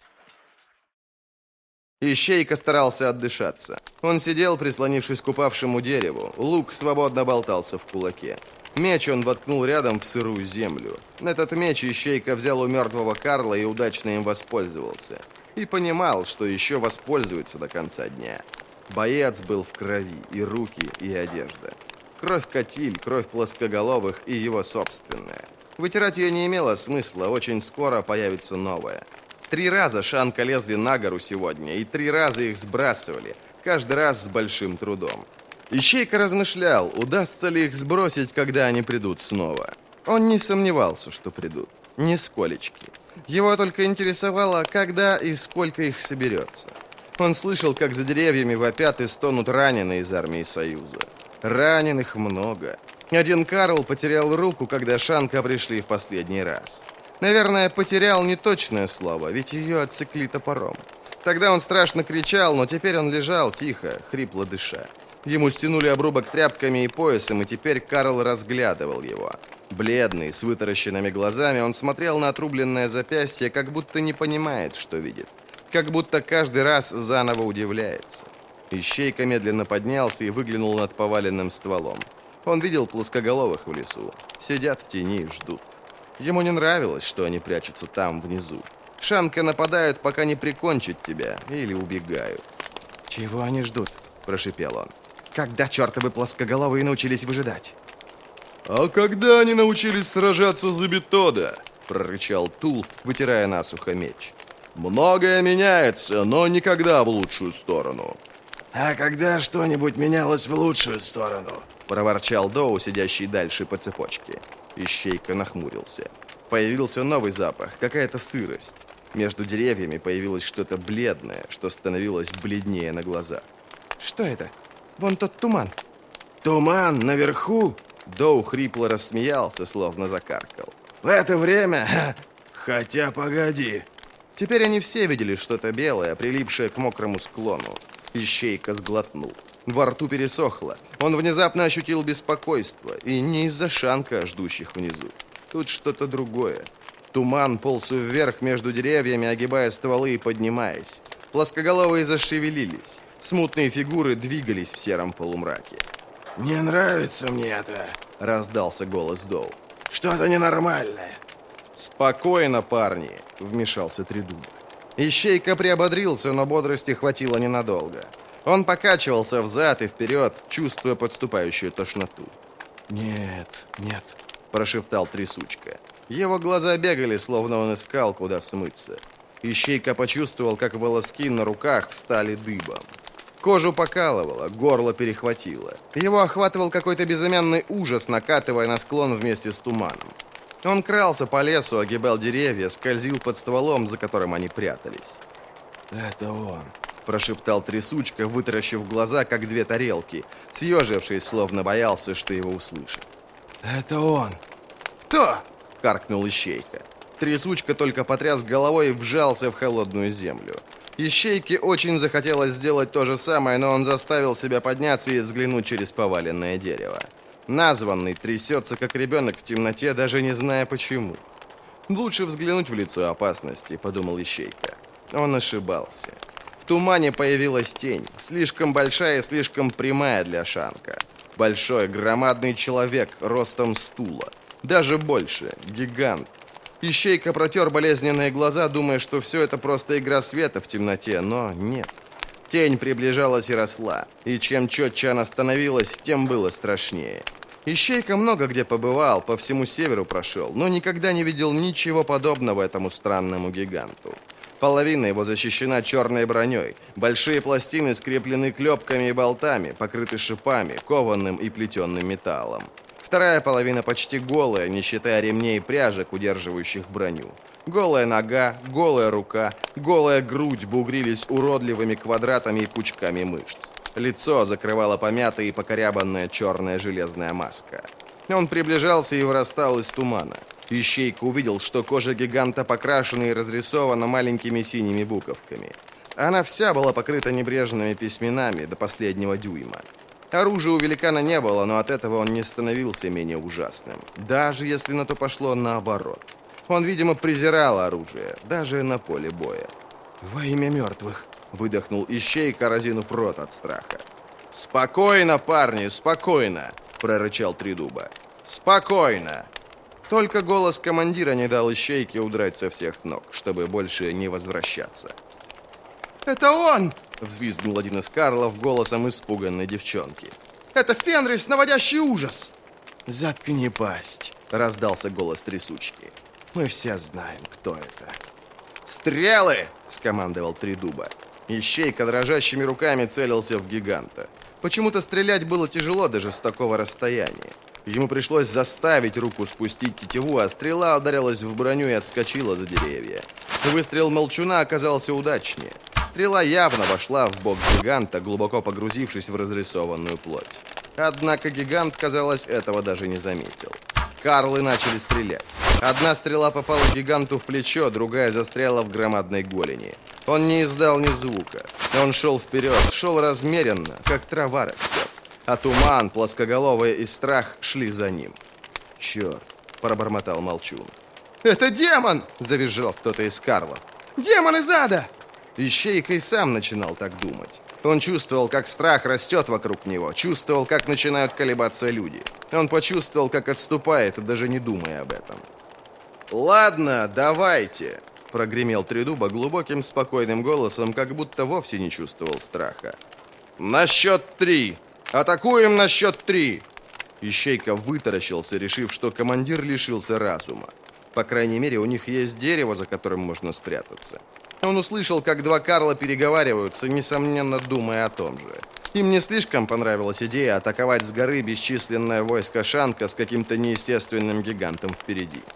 Ищейка старался отдышаться. Он сидел, прислонившись к упавшему дереву. Лук свободно болтался в кулаке. Меч он воткнул рядом в сырую землю. Этот меч Ищейка взял у мертвого Карла и удачно им воспользовался. И понимал, что еще воспользуется до конца дня. Боец был в крови, и руки, и одежда. Кровь Катиль, кровь плоскоголовых и его собственная. Вытирать ее не имело смысла, очень скоро появится новая. 3 раза Шанка лезли на гору сегодня, и 3 раза их сбрасывали, каждый раз с большим трудом. Ищейка размышлял, удастся ли их сбросить, когда они придут снова. Он не сомневался, что придут. Нисколечки. Его только интересовало, когда и сколько их соберется. Он слышал, как за деревьями вопят и стонут раненые из армии Союза. Раненых много. Один Карл потерял руку, когда Шанка пришли в последний раз. Наверное, потерял не точное слово, ведь ее отсекли топором. Тогда он страшно кричал, но теперь он лежал тихо, хрипло дыша. Ему стянули обрубок тряпками и поясом, и теперь Карл разглядывал его. Бледный, с вытаращенными глазами, он смотрел на отрубленное запястье, как будто не понимает, что видит. Как будто каждый раз заново удивляется. Ищейка медленно поднялся и выглянул над поваленным стволом. Он видел плоскоголовых в лесу. Сидят в тени и ждут. Ему не нравилось, что они прячутся там, внизу. Шанка нападают, пока не прикончат тебя, или убегают. «Чего они ждут?» – прошипел он. «Когда чертовы плоскоголовые научились выжидать?»
«А когда они научились сражаться за Бетода?»
– прорычал Тул, вытирая насухо меч.
«Многое меняется, но никогда в лучшую сторону».
«А когда что-нибудь менялось в лучшую сторону?»
– проворчал Доу, сидящий дальше по цепочке. Ищейка нахмурился. Появился новый запах, какая-то сырость. Между деревьями появилось что-то бледное, что становилось бледнее на глазах.
Что это? Вон тот туман.
Туман наверху?
Доу хрипло рассмеялся, словно закаркал.
В это время? Хотя, погоди.
Теперь они все видели что-то белое, прилипшее к мокрому склону. Ищейка сглотнул. Во рту пересохло. Он внезапно ощутил беспокойство. И не из-за Шанка, ждущих внизу. Тут что-то другое. Туман полз вверх между деревьями, огибая стволы и поднимаясь. Плоскоголовые зашевелились. Смутные фигуры двигались в сером полумраке.
«Не нравится мне это», —
раздался голос Доу.
«Что-то ненормальное».
«Спокойно, парни», — вмешался Тридуба. Ищейка приободрился, но бодрости хватило ненадолго. Он покачивался взад и вперед, чувствуя подступающую тошноту.
Нет, нет,
прошептал Трясучка. Его глаза бегали, словно он искал, куда смыться. Ищейка почувствовал, как волоски на руках встали дыбом. Кожу покалывало, горло перехватило. Его охватывал какой-то безымянный ужас, накатывая на склон вместе с туманом. Он крался по лесу, огибал деревья, скользил под стволом, за которым они прятались.
это он.
Прошептал Трясучка, вытаращив глаза, как две тарелки, съежившись, словно боялся, что его услышат.
Это он.
«Кто?» — каркнул Ищейка. Трясучка только потряс головой и вжался в холодную землю. Ищейке очень захотелось сделать то же самое, но он заставил себя подняться и взглянуть через поваленное дерево. Названный трясется, как ребенок в темноте, даже не зная почему. «Лучше взглянуть в лицо опасности», — подумал Ищейка. Он ошибался. В тумане появилась тень, слишком большая и слишком прямая для Шанка. Большой, громадный человек, ростом стула. Даже больше, гигант. Ищейка протер болезненные глаза, думая, что все это просто игра света в темноте, но нет. Тень приближалась и росла, и чем четче она становилась, тем было страшнее. Ищейка много где побывал, по всему северу прошел, но никогда не видел ничего подобного этому странному гиганту. Половина его защищена черной броней, большие пластины скреплены клепками и болтами, покрыты шипами, кованым и плетеным металлом. Вторая половина почти голая, не считая ремней и пряжек, удерживающих броню. Голая нога, голая рука, голая грудь бугрились уродливыми квадратами и пучками мышц. Лицо закрывала помятая и покорябанная черная железная маска. Он приближался и вырастал из тумана. Ищейка увидел, что кожа гиганта покрашена и разрисована маленькими синими буковками. Она вся была покрыта небрежными письменами до последнего дюйма. Оружия у великана не было, но от этого он не становился менее ужасным. Даже если на то пошло наоборот. Он, видимо, презирал оружие, даже на поле боя.
Во имя мертвых.
Выдохнул Ищейка, разинув рот от страха. «Спокойно, парни, спокойно!» — прорычал Тридуба. «Спокойно!» Только голос командира не дал Ищейке удрать со всех ног, чтобы больше не возвращаться.
«Это он!»
— взвизгнул один из карлов голосом испуганной девчонки.
«Это Фенрис, наводящий ужас!»
«Заткни пасть!» — раздался голос Трясучки. «Мы все знаем, кто это». «Стрелы!» — скомандовал Тридуба. Ищейка дрожащими руками целился в гиганта. Почему-то стрелять было тяжело даже с такого расстояния. Ему пришлось заставить руку спустить тетиву, а стрела ударилась в броню и отскочила за деревья. Выстрел молчуна оказался удачнее. Стрела явно вошла в бок гиганта, глубоко погрузившись в разрисованную плоть. Однако гигант, казалось, этого даже не заметил. Карлы начали стрелять. Одна стрела попала гиганту в плечо, другая застряла в громадной голени. Он не издал ни звука. Он шел вперед, шел размеренно, как трава растет. А туман, плоскоголовые и страх шли за ним. «Черт!» – пробормотал Молчун.
«Это демон!»
– завизжал кто-то из карлов.
«Демон из ада!»
Ищейка и сам начинал так думать. Он чувствовал, как страх растет вокруг него, чувствовал, как начинают колебаться люди. Он почувствовал, как отступает, даже не думая об этом. «Ладно, давайте!» – прогремел Тридуба глубоким, спокойным голосом, как будто вовсе не чувствовал страха. «На счет 3! Атакуем на счет 3!» Ищейка вытаращился, решив, что командир лишился разума. По крайней мере, у них есть дерево, за которым можно спрятаться. Он услышал, как два карла переговариваются, несомненно, думая о том же. Им не слишком понравилась идея атаковать с горы бесчисленное войско Шанка с каким-то неестественным гигантом впереди.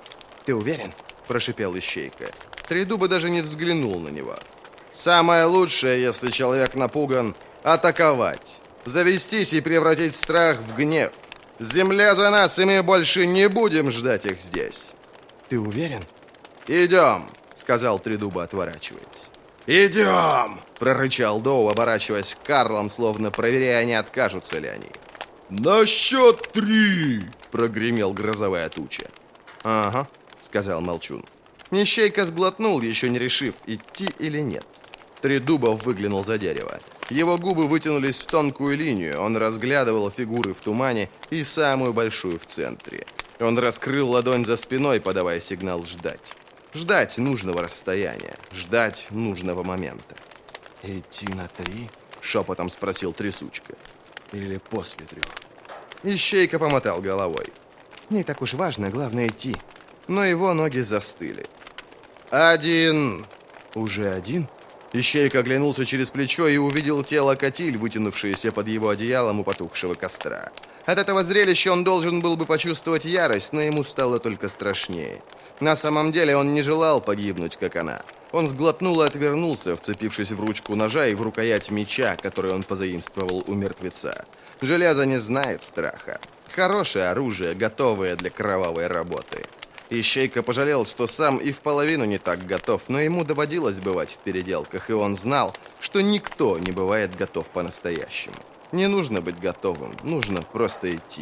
«Ты уверен?» – прошипел Ищейка. Тридуба даже не взглянул на него. «Самое лучшее, если человек напуган – атаковать. Завестись и превратить страх в гнев. Земля за нас, и мы больше не будем ждать их здесь». «Ты уверен?» «Идем», — сказал Тридуба, отворачиваясь. «Идем!» — прорычал Доу, оборачиваясь к Карлам, словно проверяя, не откажутся ли они. «На счет 3!» — прогремел грозовая туча. «Ага», — сказал Молчун. Ищейка сглотнул, еще не решив, идти или нет. Тридуба выглянул за дерево. Его губы вытянулись в тонкую линию, он разглядывал фигуры в тумане и самую большую в центре. Он раскрыл ладонь за спиной, подавая сигнал «ждать». Ждать нужного расстояния, ждать нужного момента. «Идти на 3?» — шепотом спросил Трясучка. «Или после 3?» Ищейка помотал головой. «Не так уж важно, главное идти». Но его ноги застыли. «Один!» «Уже один?» Ищейка оглянулся через плечо и увидел тело Катиль, вытянувшееся под его одеялом у потухшего костра. От этого зрелища он должен был бы почувствовать ярость, но ему стало только страшнее. На самом деле он не желал погибнуть, как она. Он сглотнул и отвернулся, вцепившись в ручку ножа и в рукоять меча, который он позаимствовал у мертвеца. Железо не знает страха. Хорошее оружие, готовое для кровавой работы. Ищейка пожалел, что сам и в половину не так готов, но ему доводилось бывать в переделках, и он знал, что никто не бывает готов по-настоящему. Не нужно быть готовым, нужно просто идти.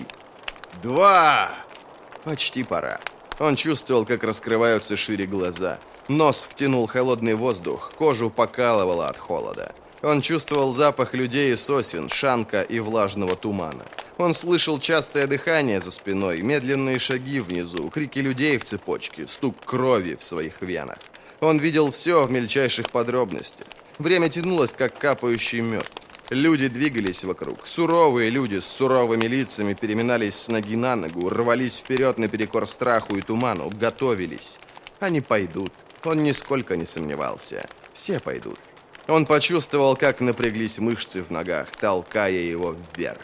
2! Почти пора. Он чувствовал, как раскрываются шире глаза. Нос втянул холодный воздух, кожу покалывало от холода. Он чувствовал запах людей и сосен, шанка и влажного тумана. Он слышал частое дыхание за спиной, медленные шаги внизу, крики людей в цепочке, стук крови в своих венах. Он видел все в мельчайших подробностях. Время тянулось, как капающий мед. Люди двигались вокруг. Суровые люди с суровыми лицами переминались с ноги на ногу, рвались вперед наперекор страху и туману, готовились. Они пойдут. Он нисколько не сомневался. Все пойдут. Он почувствовал, как напряглись мышцы в ногах, толкая его вверх.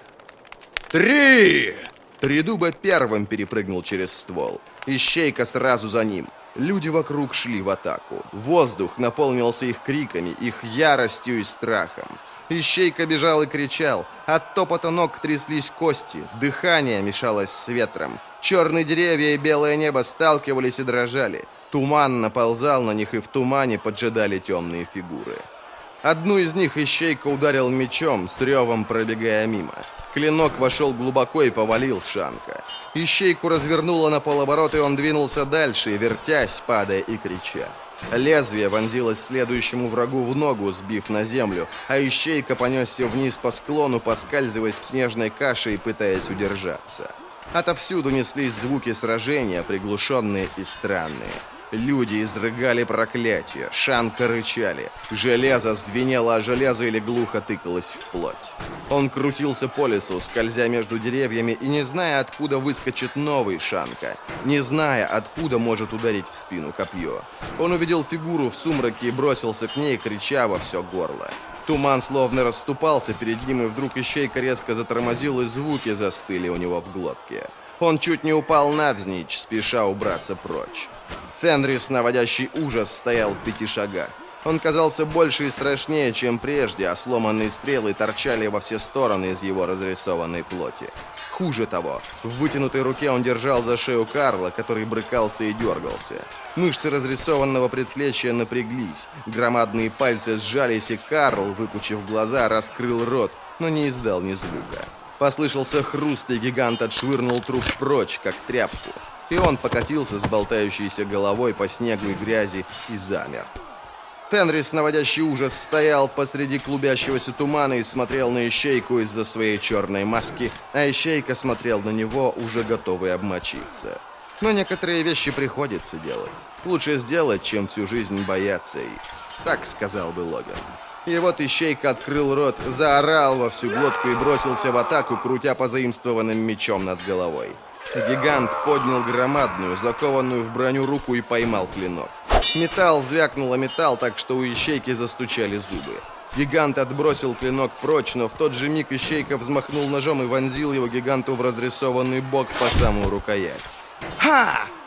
3! Тридуба первым перепрыгнул через ствол. Ищейка сразу за ним. Люди вокруг шли в атаку. Воздух наполнился их криками, их яростью и страхом. Ищейка бежал и кричал. От топота ног тряслись кости. Дыхание мешалось с ветром. Черные деревья и белое небо сталкивались и дрожали. Туман наползал на них, и в тумане поджидали темные фигуры. Одну из них Ищейка ударил мечом, с ревом пробегая мимо. Клинок вошел глубоко и повалил Шанка. Ищейку развернуло на полоборота, и он двинулся дальше, вертясь, падая и крича. Лезвие вонзилось следующему врагу в ногу, сбив на землю, а Ищейка понесся вниз по склону, поскальзываясь в снежной каше и пытаясь удержаться. Отовсюду неслись звуки сражения, приглушенные и странные. Люди изрыгали проклятия, Шанка рычали. Железо звенело о железо или глухо тыкалось в плоть. Он крутился по лесу, скользя между деревьями и не зная, откуда выскочит новый Шанка, не зная, откуда может ударить в спину копье. Он увидел фигуру в сумраке и бросился к ней, крича во все горло. Туман словно расступался перед ним, и вдруг Ищейка резко затормозил, и звуки застыли у него в глотке. Он чуть не упал навзничь, спеша убраться прочь. Фенрис, наводящий ужас, стоял в 5 шагах. Он казался больше и страшнее, чем прежде, а сломанные стрелы торчали во все стороны из его разрисованной плоти. Хуже того, в вытянутой руке он держал за шею Карла, который брыкался и дергался. Мышцы разрисованного предплечья напряглись, громадные пальцы сжались, и Карл, выпучив глаза, раскрыл рот, но не издал ни звука. Послышался хруст, и гигант отшвырнул труп прочь, как тряпку. И он покатился с болтающейся головой по снегу и грязи и замер. Фенрис, наводящий ужас, стоял посреди клубящегося тумана и смотрел на Ищейку из-за своей черной маски, а Ищейка смотрел на него, уже готовый обмочиться. Но некоторые вещи приходится делать. Лучше сделать, чем всю жизнь бояться их. Так сказал бы Логан. И вот Ищейка открыл рот, заорал во всю глотку и бросился в атаку, крутя позаимствованным мечом над головой. Гигант поднял громадную, закованную в броню руку и поймал клинок. Металл звякнул о металл, так что у Ищейки застучали зубы. Гигант отбросил клинок прочь, но в тот же миг Ищейка взмахнул ножом и вонзил его гиганту в разрисованный бок по самую рукоять. «Ха!»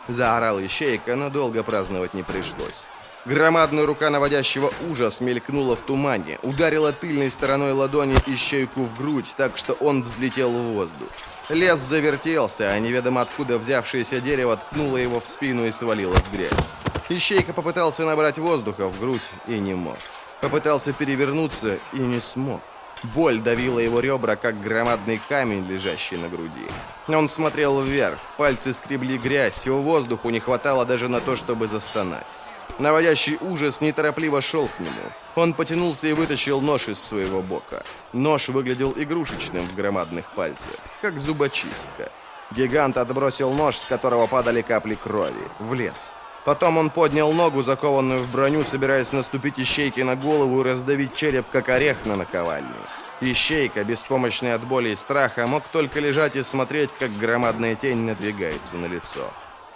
Заорал Ищейка, но долго праздновать не пришлось. Громадная рука наводящего ужас мелькнула в тумане, ударила тыльной стороной ладони Ищейку в грудь, так что он взлетел в воздух. Лес завертелся, а неведомо откуда взявшееся дерево ткнуло его в спину и свалило в грязь. Ищейка попытался набрать воздуха в грудь и не мог. Попытался перевернуться и не смог. Боль давила его ребра, как громадный камень, лежащий на груди. Он смотрел вверх, пальцы скребли грязь, и воздуху не хватало даже на то, чтобы застонать. Наводящий ужас неторопливо шел к нему. Он потянулся и вытащил нож из своего бока. Нож выглядел игрушечным в громадных пальцах, как зубочистка. Гигант отбросил нож, с которого падали капли крови, в лес. Потом он поднял ногу, закованную в броню, собираясь наступить Ищейке на голову и раздавить череп, как орех на наковальне. Ищейка, беспомощный от боли и страха, мог только лежать и смотреть, как громадная тень надвигается на лицо.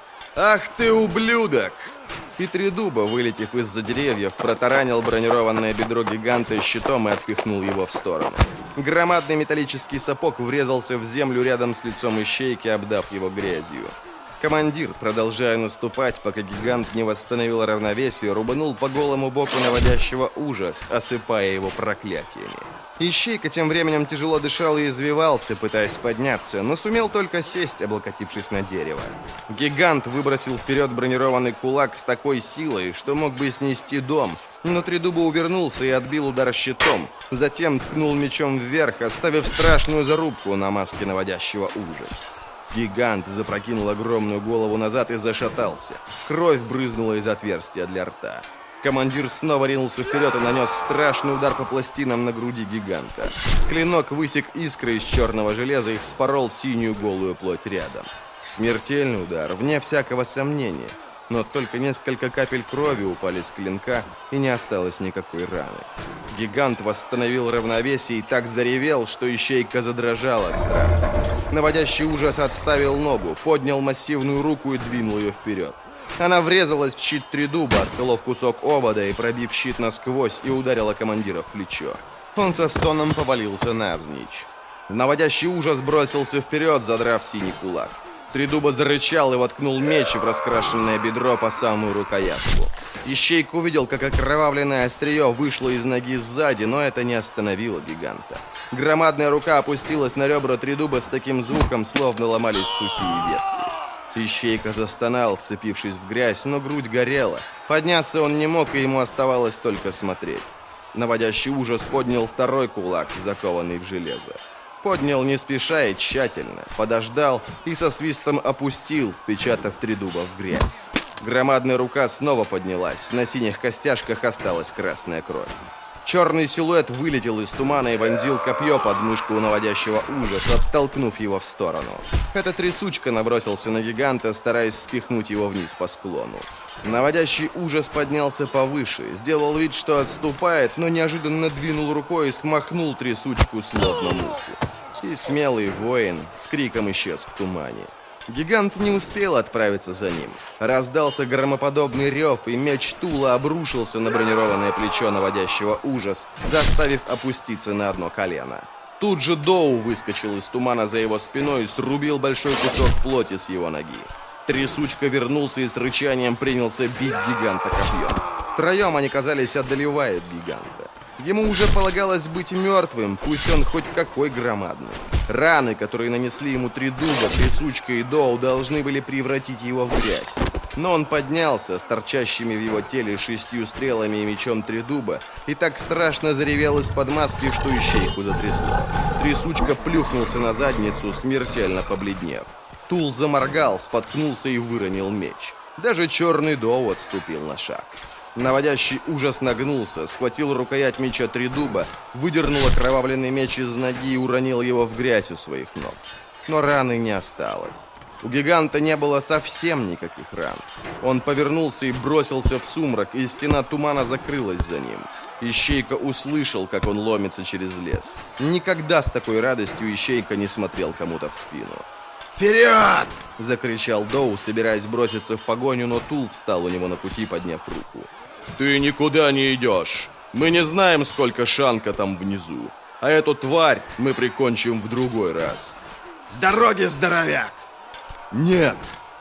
«Ах ты, ублюдок!» И Тридуба, вылетев из-за деревьев, протаранил бронированное бедро гиганта щитом и отпихнул его в сторону. Громадный металлический сапог врезался в землю рядом с лицом Ищейки, обдав его грязью. Командир, продолжая наступать, пока гигант не восстановил равновесие, рубанул по голому боку наводящего ужас, осыпая его проклятиями. Ищейка тем временем тяжело дышал и извивался, пытаясь подняться, но сумел только сесть, облокотившись на дерево. Гигант выбросил вперед бронированный кулак с такой силой, что мог бы снести дом, но Тридуба увернулся и отбил удар щитом, затем ткнул мечом вверх, оставив страшную зарубку на маске наводящего ужас. Гигант запрокинул огромную голову назад и зашатался. Кровь брызнула из отверстия для рта. Командир снова ринулся вперед и нанес страшный удар по пластинам на груди гиганта. Клинок высек искры из черного железа и вспорол синюю голую плоть рядом. Смертельный удар, вне всякого сомнения. Но только несколько капель крови упали с клинка, и не осталось никакой раны. Гигант восстановил равновесие и так заревел, что Ищейка задрожал от страха. Наводящий ужас отставил ногу, поднял массивную руку и двинул ее вперед. Она врезалась в щит Тридуба, отколов кусок обода и пробив щит насквозь, и ударила командира в плечо. Он со стоном повалился навзничь. Наводящий ужас бросился вперед, задрав синий кулак. Тридуба зарычал и воткнул меч в раскрашенное бедро по самую рукоятку. Ищейка увидел, как окровавленное острие вышло из ноги сзади, но это не остановило гиганта. Громадная рука опустилась на ребра Тридуба с таким звуком, словно ломались сухие ветки. Ищейка застонал, вцепившись в грязь, но грудь горела. Подняться он не мог, и ему оставалось только смотреть. Наводящий ужас поднял второй кулак, закованный в железо. Поднял не спеша и тщательно, подождал и со свистом опустил, впечатав Тридуба в грязь. Громадная рука снова поднялась, на синих костяшках осталась красная кровь. Черный силуэт вылетел из тумана и вонзил копье под мышку наводящего ужас, оттолкнув его в сторону. Эта трясучка набросился на гиганта, стараясь спихнуть его вниз по склону. Наводящий ужас поднялся повыше, сделал вид, что отступает, но неожиданно двинул рукой и смахнул трясучку словно муху. И смелый воин с криком исчез в тумане. Гигант не успел отправиться за ним. Раздался громоподобный рев, и меч Тула обрушился на бронированное плечо наводящего ужас, заставив опуститься на одно колено. Тут же Доу выскочил из тумана за его спиной и срубил большой кусок плоти с его ноги. Трясучка вернулся и с рычанием принялся бить гиганта копьем. Втроем они, казались, одолевают гиганта. Ему уже полагалось быть мертвым, пусть он хоть какой громадный. Раны, которые нанесли ему Тридуба, Трясучка и Доу, должны были превратить его в грязь. Но он поднялся с торчащими в его теле 6 стрелами и мечом Тридуба и так страшно заревел из-под маски, что Ищейку затрясло. Трясучка плюхнулся на задницу, смертельно побледнев. Тул заморгал, споткнулся и выронил меч. Даже черный Доу отступил на шаг. Наводящий ужас нагнулся, схватил рукоять меча Тридуба, выдернул окровавленный меч из ноги и уронил его в грязь у своих ног. Но раны не осталось. У гиганта не было совсем никаких ран. Он повернулся и бросился в сумрак, и стена тумана закрылась за ним. Ищейка услышал, как он ломится через лес. Никогда с такой радостью Ищейка не смотрел кому-то в спину. «Вперед!» – закричал Доу, собираясь броситься в погоню, но Тул встал у него на пути, подняв руку. «Ты никуда не идешь. Мы не знаем, сколько Шанка там внизу. А эту тварь мы прикончим в другой раз». «С дороги, здоровяк!» «Нет!»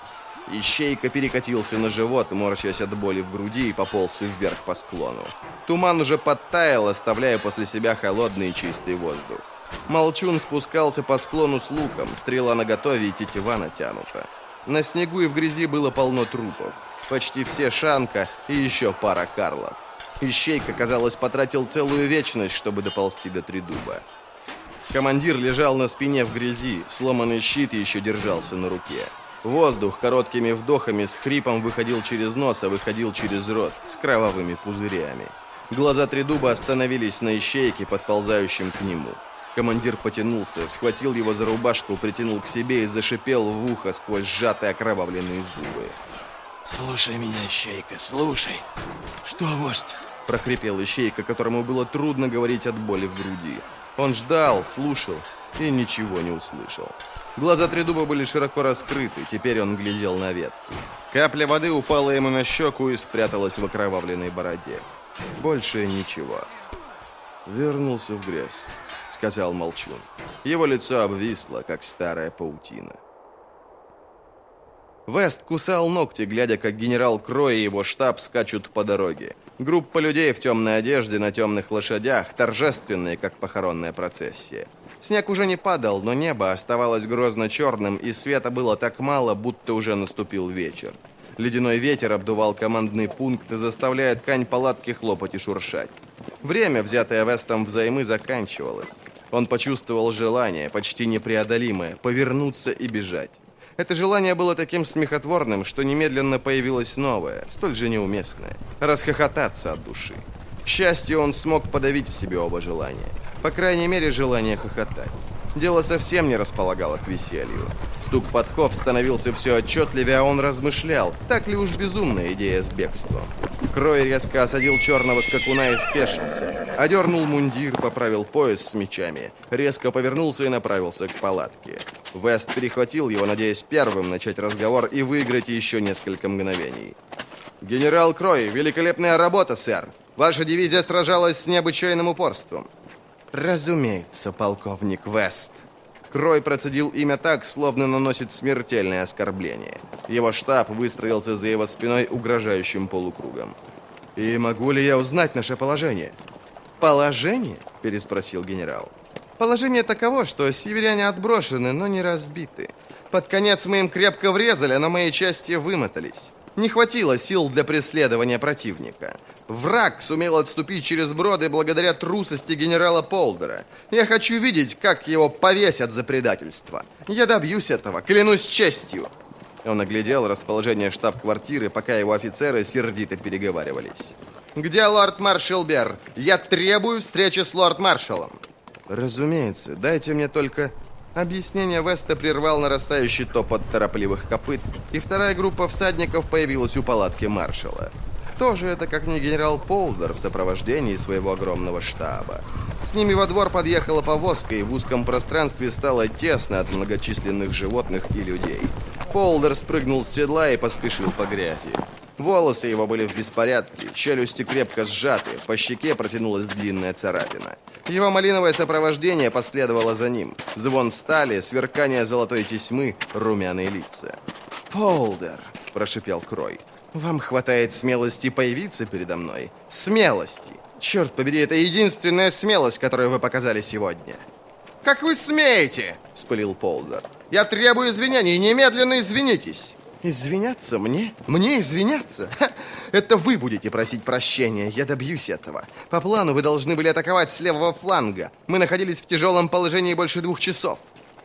Ищейка перекатился на живот, морщась от боли в груди, и пополз вверх по склону. Туман уже подтаял, оставляя после себя холодный и чистый воздух. Молчун спускался по склону с луком, стрела наготове и тетива натянута. На снегу и в грязи было полно трупов. Почти все Шанка и еще пара Карлов. Ищейка, казалось, потратил целую вечность, чтобы доползти до Тридуба. Командир лежал на спине в грязи, сломанный щит еще держался на руке. Воздух короткими вдохами с хрипом выходил через нос, а выходил через рот, с кровавыми пузырями. Глаза Тридуба остановились на ищейке, подползающем к нему. Командир потянулся, схватил его за рубашку, притянул к себе и зашипел в ухо сквозь сжатые окровавленные зубы.
«Слушай меня, ищейка, слушай!»
«Что, вождь?» – прохрипел ищейка, которому было трудно говорить от боли в груди. Он ждал, слушал и ничего не услышал. Глаза Тридуба были широко раскрыты, теперь он глядел на ветку. Капля воды упала ему на щеку и спряталась в окровавленной бороде. Больше ничего. «Вернулся в грязь», — сказал Молчун. Его лицо обвисло, как старая паутина. Вест кусал ногти, глядя, как генерал Крой и его штаб скачут по дороге. Группа людей в темной одежде на темных лошадях, торжественные, как похоронная процессия. Снег уже не падал, но небо оставалось грозно черным, и света было так мало, будто уже наступил вечер. Ледяной ветер обдувал командный пункт, заставляя ткань палатки хлопать и шуршать. Время, взятое Вестом взаймы, заканчивалось. Он почувствовал желание, почти непреодолимое, повернуться и бежать. Это желание было таким смехотворным, что немедленно появилось новое, столь же неуместное – расхохотаться от души. К счастью, он смог подавить в себе оба желания. По крайней мере, желание хохотать. Дело совсем не располагало к веселью. Стук подков становился все отчетливее, а он размышлял, так ли уж безумная идея с бегством. Крой резко осадил черного скакуна и спешился. Одернул мундир, поправил пояс с мечами, резко повернулся и направился к палатке. Вест перехватил его, надеясь первым начать разговор и выиграть еще несколько мгновений. «Генерал Крой, великолепная работа, сэр! Ваша дивизия сражалась с необычайным упорством». «Разумеется, полковник Вест». Крой процедил имя так, словно наносит смертельное оскорбление. Его штаб выстроился за его спиной угрожающим полукругом. «И могу ли я узнать наше положение?» «Положение?» – переспросил генерал. «Положение таково, что северяне отброшены, но не разбиты. Под конец мы им крепко врезали, но мои части вымотались. Не хватило сил для преследования противника. Враг сумел отступить через броды благодаря трусости генерала Полдера. Я хочу видеть, как его повесят за предательство. Я добьюсь этого, клянусь честью». Он оглядел расположение штаб-квартиры, пока его офицеры сердито переговаривались. «Где лорд-маршал Берр? Я требую встречи с лорд-маршалом». «Разумеется, дайте мне только...» Объяснение Веста прервал нарастающий топот торопливых копыт, и вторая группа всадников появилась у палатки маршала. Тоже это как не генерал Полдер в сопровождении своего огромного штаба. С ними во двор подъехала повозка, и в узком пространстве стало тесно от многочисленных животных и людей. Полдер спрыгнул с седла и поспешил по грязи. Волосы его были в беспорядке, челюсти крепко сжаты, по щеке протянулась длинная царапина. Его малиновое сопровождение последовало за ним. Звон стали, сверкание золотой тесьмы, румяные лица. «Полдер», – прошипел Крой, – «вам хватает смелости появиться передо мной? Смелости! Черт побери, это единственная смелость, которую вы показали сегодня». «Как вы смеете?» – вспылил Полдер. «Я требую извинений, немедленно извинитесь». «Извиняться мне? Мне извиняться? Ха! Это вы будете просить прощения, я добьюсь этого. По плану вы должны были атаковать с левого фланга. Мы находились в тяжелом положении больше 2 часов».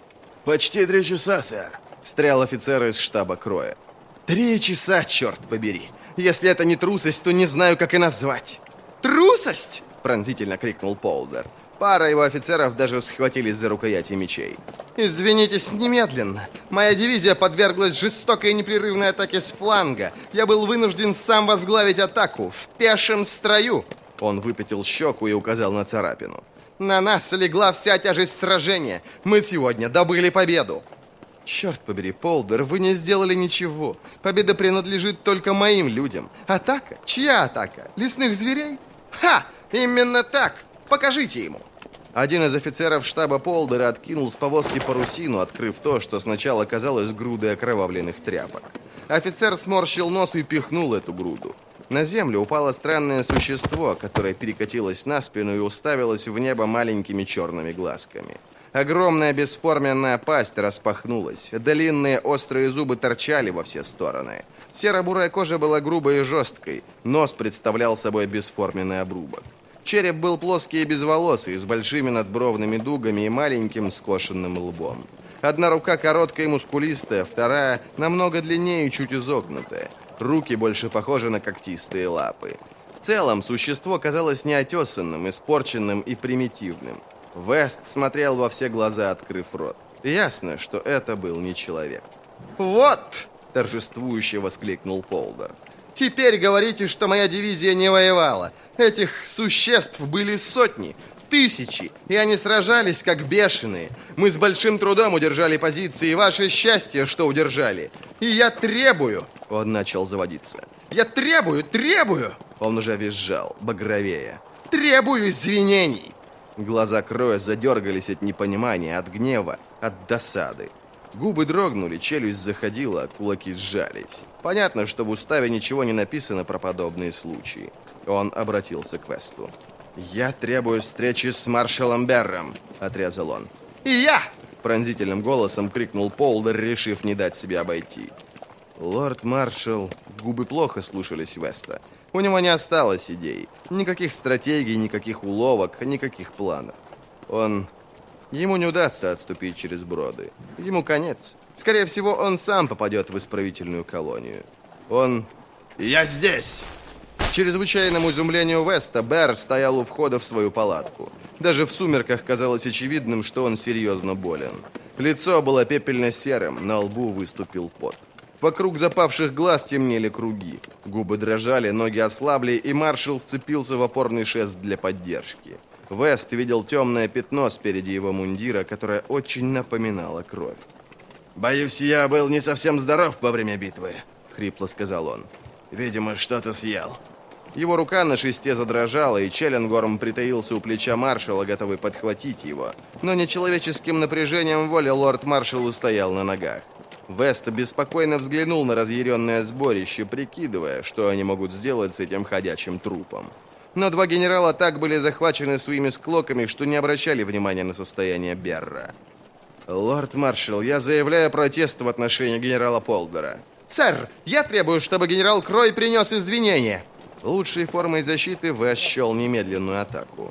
«Почти 3 часа, сэр»,
— встрял офицер из штаба Кроя. 3 часа, черт побери. Если это не трусость, то не знаю, как и назвать. «Трусость?» — пронзительно крикнул Полдер. Пара его офицеров даже схватились за рукояти мечей. «Извинитесь немедленно. Моя дивизия подверглась жестокой и непрерывной атаке с фланга. Я был вынужден сам возглавить атаку в пешем строю». Он выпятил щеку и указал на царапину. «На нас легла вся тяжесть сражения. Мы сегодня добыли победу». «Черт побери, Полдер, вы не сделали ничего. Победа принадлежит только моим людям. Атака? Чья атака? Лесных зверей? Ха! Именно так! Покажите ему!» Один из офицеров штаба Полдера откинул с повозки парусину, открыв то, что сначала казалось грудой окровавленных тряпок. Офицер сморщил нос и пихнул эту груду. На землю упало странное существо, которое перекатилось на спину и уставилось в небо маленькими черными глазками. Огромная бесформенная пасть распахнулась, длинные острые зубы торчали во все стороны. Серо-бурая кожа была грубой и жесткой, нос представлял собой бесформенный обрубок. Череп был плоский и безволосый, с большими надбровными дугами и маленьким скошенным лбом. Одна рука короткая и мускулистая, вторая намного длиннее и чуть изогнутая. Руки больше похожи на когтистые лапы. В целом, существо казалось неотесанным, испорченным и примитивным. Вест смотрел во все глаза, открыв рот. Ясно, что это был не человек.
«Вот!»
– торжествующе воскликнул Полдер.
«Теперь говорите, что моя дивизия не воевала. Этих существ были сотни, тысячи, и они сражались как бешеные. Мы с большим трудом удержали позиции, и ваше счастье, что удержали. И я требую...»
Он начал заводиться.
«Я требую!»
Он уже визжал, багровея.
«Требую извинений!»
Глаза Кроя задергались от непонимания, от гнева, от досады. Губы дрогнули, челюсть заходила, кулаки сжались. Понятно, что в уставе ничего не написано про подобные случаи. Он обратился к Весту. «Я требую встречи с маршалом Берром», — отрезал он.
«И я!»
— пронзительным голосом крикнул Полдер, решив не дать себя обойти. Лорд-маршал... Губы плохо слушались Веста. У него не осталось идей. Никаких стратегий, никаких уловок, никаких планов. Ему не удастся отступить через броды. Ему конец. Скорее всего, он сам попадет в исправительную колонию.
«Я здесь!»
К чрезвычайному изумлению Веста, Берр стоял у входа в свою палатку. Даже в сумерках казалось очевидным, что он серьезно болен. Лицо было пепельно-серым, на лбу выступил пот. Вокруг запавших глаз темнели круги. Губы дрожали, ноги ослабли, и маршал вцепился в опорный шест для поддержки. Вест видел темное пятно спереди его мундира, которое очень напоминало кровь.
«Боюсь, я был не совсем здоров во время битвы»,
— хрипло сказал он.
«Видимо, что-то съел».
Его рука на шесте задрожала, и Челленгорм притаился у плеча маршала, готовый подхватить его. Но нечеловеческим напряжением воли лорд-маршал устоял на ногах. Вест беспокойно взглянул на разъяренное сборище, прикидывая, что они могут сделать с этим ходячим трупом. Но два генерала так были захвачены своими склоками, что не обращали внимания на состояние Берра. «Лорд-маршал, я заявляю протест в отношении генерала Полдера».
«Сэр, я требую, чтобы генерал Крой принес извинения».
Лучшей формой защиты Вест счел немедленную атаку.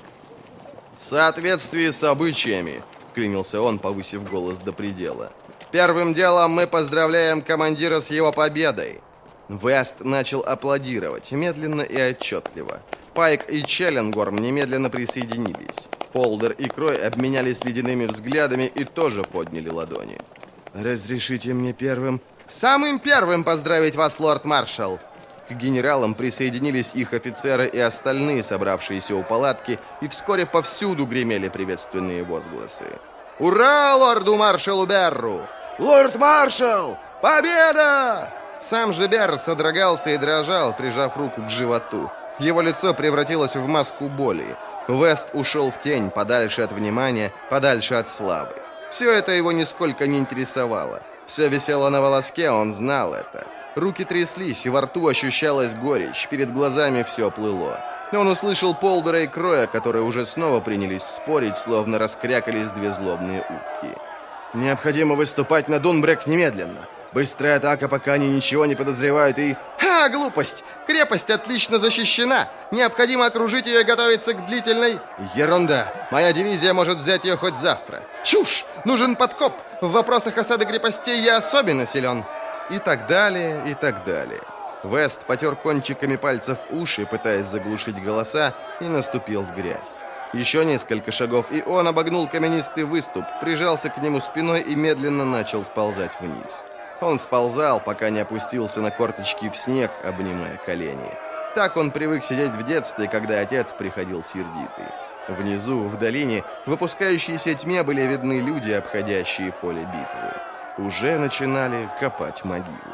«В соответствии с обычаями», — клянился он, повысив голос до предела. «Первым делом мы поздравляем командира с его победой». Вест начал аплодировать, медленно и отчетливо. Пайк и Челленгорм немедленно присоединились. Полдер и Крой обменялись ледяными взглядами и тоже подняли ладони. «Разрешите мне первым...»
«Самым первым поздравить вас, лорд-маршал!»
К генералам присоединились их офицеры и остальные, собравшиеся у палатки, и вскоре повсюду гремели приветственные возгласы.
«Ура лорду-маршалу Берру! Лорд-маршал! Победа!»
Сам же Берр содрогался и дрожал, прижав руку к животу. Его лицо превратилось в маску боли. Вест ушел в тень, подальше от внимания, подальше от славы. Все это его нисколько не интересовало. Все висело на волоске, он знал это. Руки тряслись, и во рту ощущалась горечь, перед глазами все плыло. Он услышал Полдера и Кроя, которые уже снова принялись спорить, словно раскрякались две злобные утки.
«Необходимо выступать на Дунбрек немедленно. Быстрая атака, пока они ничего не подозревают, и...»
Глупость! Крепость отлично защищена! Необходимо окружить ее и готовиться к длительной...»
«Ерунда! Моя дивизия может взять ее хоть завтра!»
«Чушь! Нужен подкоп! В вопросах осады крепостей я особенно силен!» И так далее, и так далее. Вест потер кончиками пальцев уши, пытаясь заглушить голоса, и наступил в грязь. Еще несколько шагов, и он обогнул каменистый выступ, прижался к нему спиной и медленно начал сползать вниз. Он сползал, пока не опустился на корточки в снег, обнимая колени. Так он привык сидеть в детстве, когда отец приходил сердитый. Внизу, в долине, в опускающейся тьме были видны люди, обходящие поле битвы. Уже начинали копать могилы.